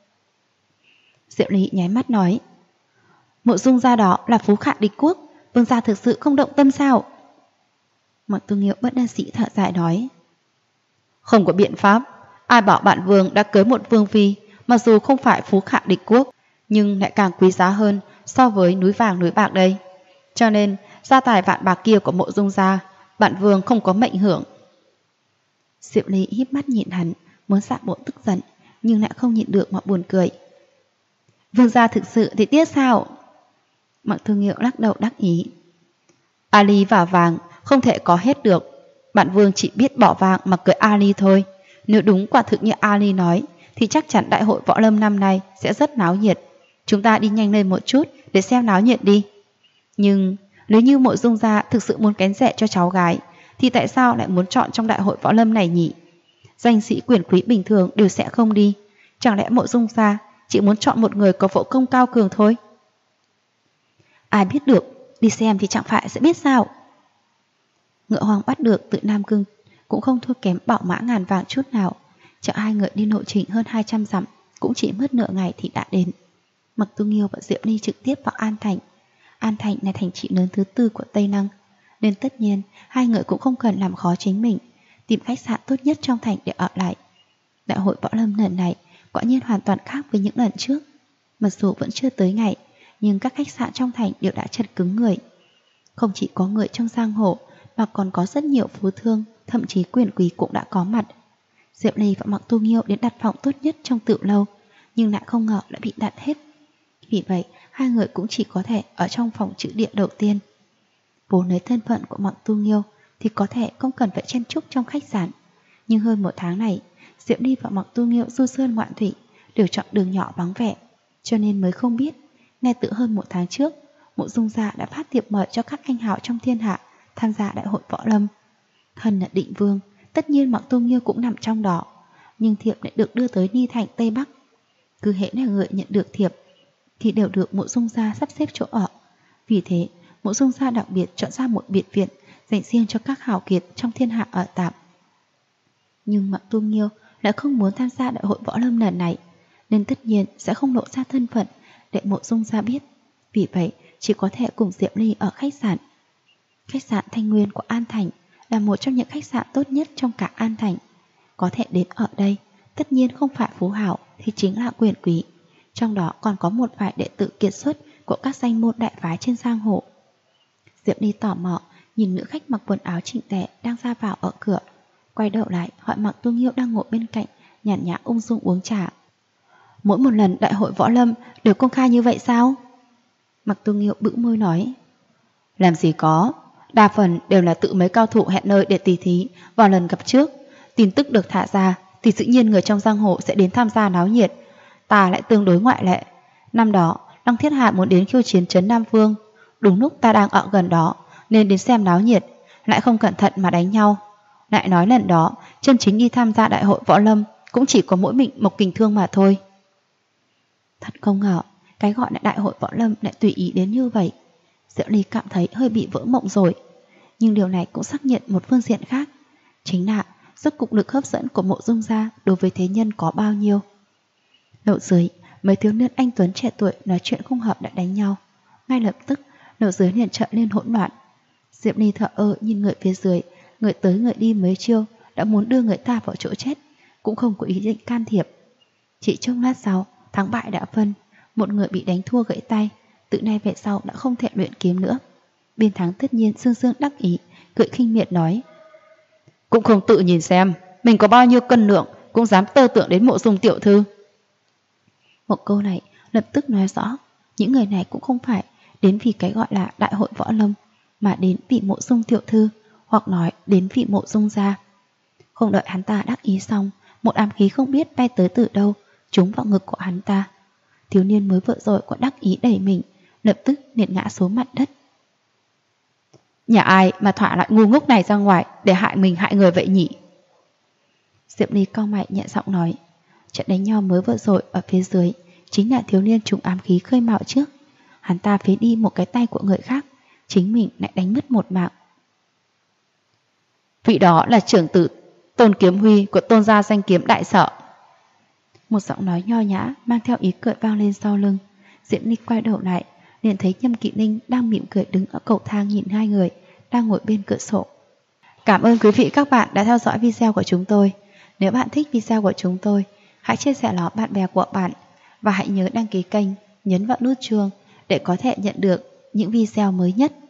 Diệp Ly nháy mắt nói. Mộ Dung gia đó là phú khả địch quốc, vương gia thực sự không động tâm sao? Mặc Tu Nghiêu bất đắc dĩ thở dài nói. Không có biện pháp. Ai bảo bạn vương đã cưới một vương phi, mặc dù không phải phú khả địch quốc, nhưng lại càng quý giá hơn so với núi vàng núi bạc đây. Cho nên gia tài vạn bạc kia của Mộ Dung gia, bạn vương không có mệnh hưởng. Diệp Ly híp mắt nhìn hắn, muốn giả bộ tức giận, nhưng lại không nhịn được mà buồn cười. Vương gia thực sự thì tiếc sao? Mặc Tu Nghiêu lắc đầu đắc ý. Ali và vàng không thể có hết được. Bạn vương chỉ biết bỏ vàng mà cưới Ali thôi. Nếu đúng quả thực như Ali nói thì chắc chắn đại hội võ lâm năm nay sẽ rất náo nhiệt. Chúng ta đi nhanh lên một chút để xem náo nhiệt đi. Nhưng nếu như Mộ Dung gia thực sự muốn kén rẻ cho cháu gái thì tại sao lại muốn chọn trong đại hội võ lâm này nhỉ? Danh sĩ quyền quý bình thường đều sẽ không đi. Chẳng lẽ Mộ Dung gia chỉ muốn chọn một người có võ công cao cường thôi? Ai biết được, đi xem thì chẳng phải sẽ biết sao. Ngựa hoàng bắt được từ Nam Cương cũng không thua kém bảo mã ngàn vàng chút nào. Chợ 2 người đi lộ trình hơn 200 dặm, cũng chỉ mất nửa ngày thì đã đến. Mặc Tu Nghiêu và Diệp Ly trực tiếp vào An Thành. An Thành là thành trị lớn thứ 4 của Tây Lăng, nên tất nhiên 2 người cũng không cần làm khó chính mình, tìm khách sạn tốt nhất trong thành để ở lại. Đại hội võ lâm lần này quả nhiên hoàn toàn khác với những lần trước. Mặc dù vẫn chưa tới ngày, nhưng các khách sạn trong thành đều đã chật cứng người. Không chỉ có người trong giang hồ mà còn có rất nhiều phú thương, thậm chí quyền quý cũng đã có mặt. Diệp Ly và Mặc Tu Nghiêu đến đặt phòng tốt nhất trong Tự Lâu, nhưng lại không ngờ đã bị đặt hết. Vì vậy 2 người cũng chỉ có thể ở trong phòng trữ địa đầu tiên. Vốn lấy thân phận của Mặc Tu Nghiêu thì có thể không cần phải chen chúc trong khách sạn, nhưng hơn 1 tháng này Diệp Ly và Mặc Tu Nghiêu du sơn ngoạn thủy đều chọn đường nhỏ vắng vẻ, cho nên mới không biết. Ngay từ hơn 1 tháng trước, Mộ Dung gia đã phát thiệp mời cho các anh hào trong thiên hạ tham gia đại hội võ lâm. Thân là định vương, tất nhiên Mạc Tu Nghiêu cũng nằm trong đó, nhưng thiệp lại được đưa tới Ni Thành Tây Bắc. Cứ hễ là người nhận được thiệp thì đều được Mộ Dung gia sắp xếp chỗ ở. Vì thế, Mộ Dung gia đặc biệt chọn ra một biệt viện dành riêng cho các hào kiệt trong thiên hạ ở tạm. Nhưng Mạc Tu Nghiêu lại không muốn tham gia đại hội võ lâm lần này, nên tất nhiên sẽ không lộ ra thân phận để Mộ Dung gia biết. Vì vậy, chỉ có thể cùng Diệp Ly ở khách sạn. Khách sạn Thanh Nguyên của An Thành là một trong những khách sạn tốt nhất trong cả An Thành. Có thể đến ở đây, tất nhiên không phải phú hào thì chính là quyền quý. Trong đó còn có một vài đệ tử kiệt xuất của các danh môn đại phái trên giang hồ. Diệp Ly tò mò nhìn nữ khách mặc quần áo chỉnh tề đang ra vào ở cửa, quay đầu lại hỏi Mạc Tu Nghiêu đang ngồi bên cạnh, nhàn nhã ung dung uống trà. Mỗi một lần đại hội võ lâm đều công khai như vậy sao? Mạc Tu Nghiêu bĩu môi nói, làm gì có, đa phần đều là tự mấy cao thủ hẹn nơi để tỉ thí vào lần gặp trước. Tin tức được thả ra thì tự nhiên người trong giang hồ sẽ đến tham gia náo nhiệt. Ta lại tương đối ngoại lệ. Năm đó Lăng Thiết Hạ muốn đến khiêu chiến trấn Nam Vương, đúng lúc ta đang ở gần đó nên đến xem náo nhiệt, lại không cẩn thận mà đánh nhau. Lại nói lần đó chân chính đi tham gia đại hội võ lâm cũng chỉ có mỗi mình Mộc Kình Thương mà thôi. Thật không ngờ cái gọi là đại hội võ lâm lại tùy ý đến như vậy. Diệu Ly cảm thấy hơi bị vỡ mộng rồi. Nhưng điều này cũng xác nhận một phương diện khác, chính là rốt cục lực hấp dẫn của Mộ Dung gia đối với thế nhân có bao nhiêu. Lầu dưới, mấy thiếu niên anh tuấn trẻ tuổi nói chuyện không hợp đã đánh nhau. Ngay lập tức, lầu dưới liền trở lên hỗn loạn. Diệp Ly thở ơ nhìn người phía dưới, người tới người đi mấy chiêu đã muốn đưa người ta vào chỗ chết, cũng không có ý định can thiệp. Chỉ trong lát sau, thắng bại đã phân, một người bị đánh thua gãy tay, từ nay về sau đã không thể luyện kiếm nữa. Bên thắng tất nhiên dương dương đắc ý, cười khinh miệt nói, cũng không tự nhìn xem mình có bao nhiêu cân lượng, cũng dám tơ tưởng đến Mộ Dung tiểu thư. Một câu này lập tức nói rõ những người này cũng không phải đến vì cái gọi là đại hội võ lâm, mà đến vì Mộ Dung tiểu thư, hoặc nói đến vì Mộ Dung gia. Không đợi hắn ta đắc ý xong, một ám khí không biết bay tới từ đâu trúng vào ngực của hắn ta. Thiếu niên mới vừa rồi có đắc ý đẩy mình, lập tức liền ngã xuống mặt đất. Nhà ai mà thỏa loại ngu ngốc này ra ngoài để hại mình hại người vậy nhỉ? Diệp Ly cau mày nhẹ giọng nói, trận đánh nhau mới vừa rồi ở phía dưới chính là thiếu niên trúng ám khí khơi mào trước. Hắn ta phế đi một cái tay của người khác, chính mình lại đánh mất một mạng. Vị đó là trưởng tử Tôn Kiếm Huy của Tôn gia danh kiếm đại sở. Một giọng nói nho nhã mang theo ý cười vang lên sau lưng. Diệp Ly quay đầu lại, liền thấy Nhâm Kỵ Ninh đang mỉm cười đứng ở cầu thang nhìn hai người đang ngồi bên cửa sổ. Cảm ơn quý vị các bạn đã theo dõi video của chúng tôi. Nếu bạn thích video của chúng tôi, hãy chia sẻ nó bạn bè của bạn và hãy nhớ đăng ký kênh, nhấn vào nút chuông để có thể nhận được những video mới nhất.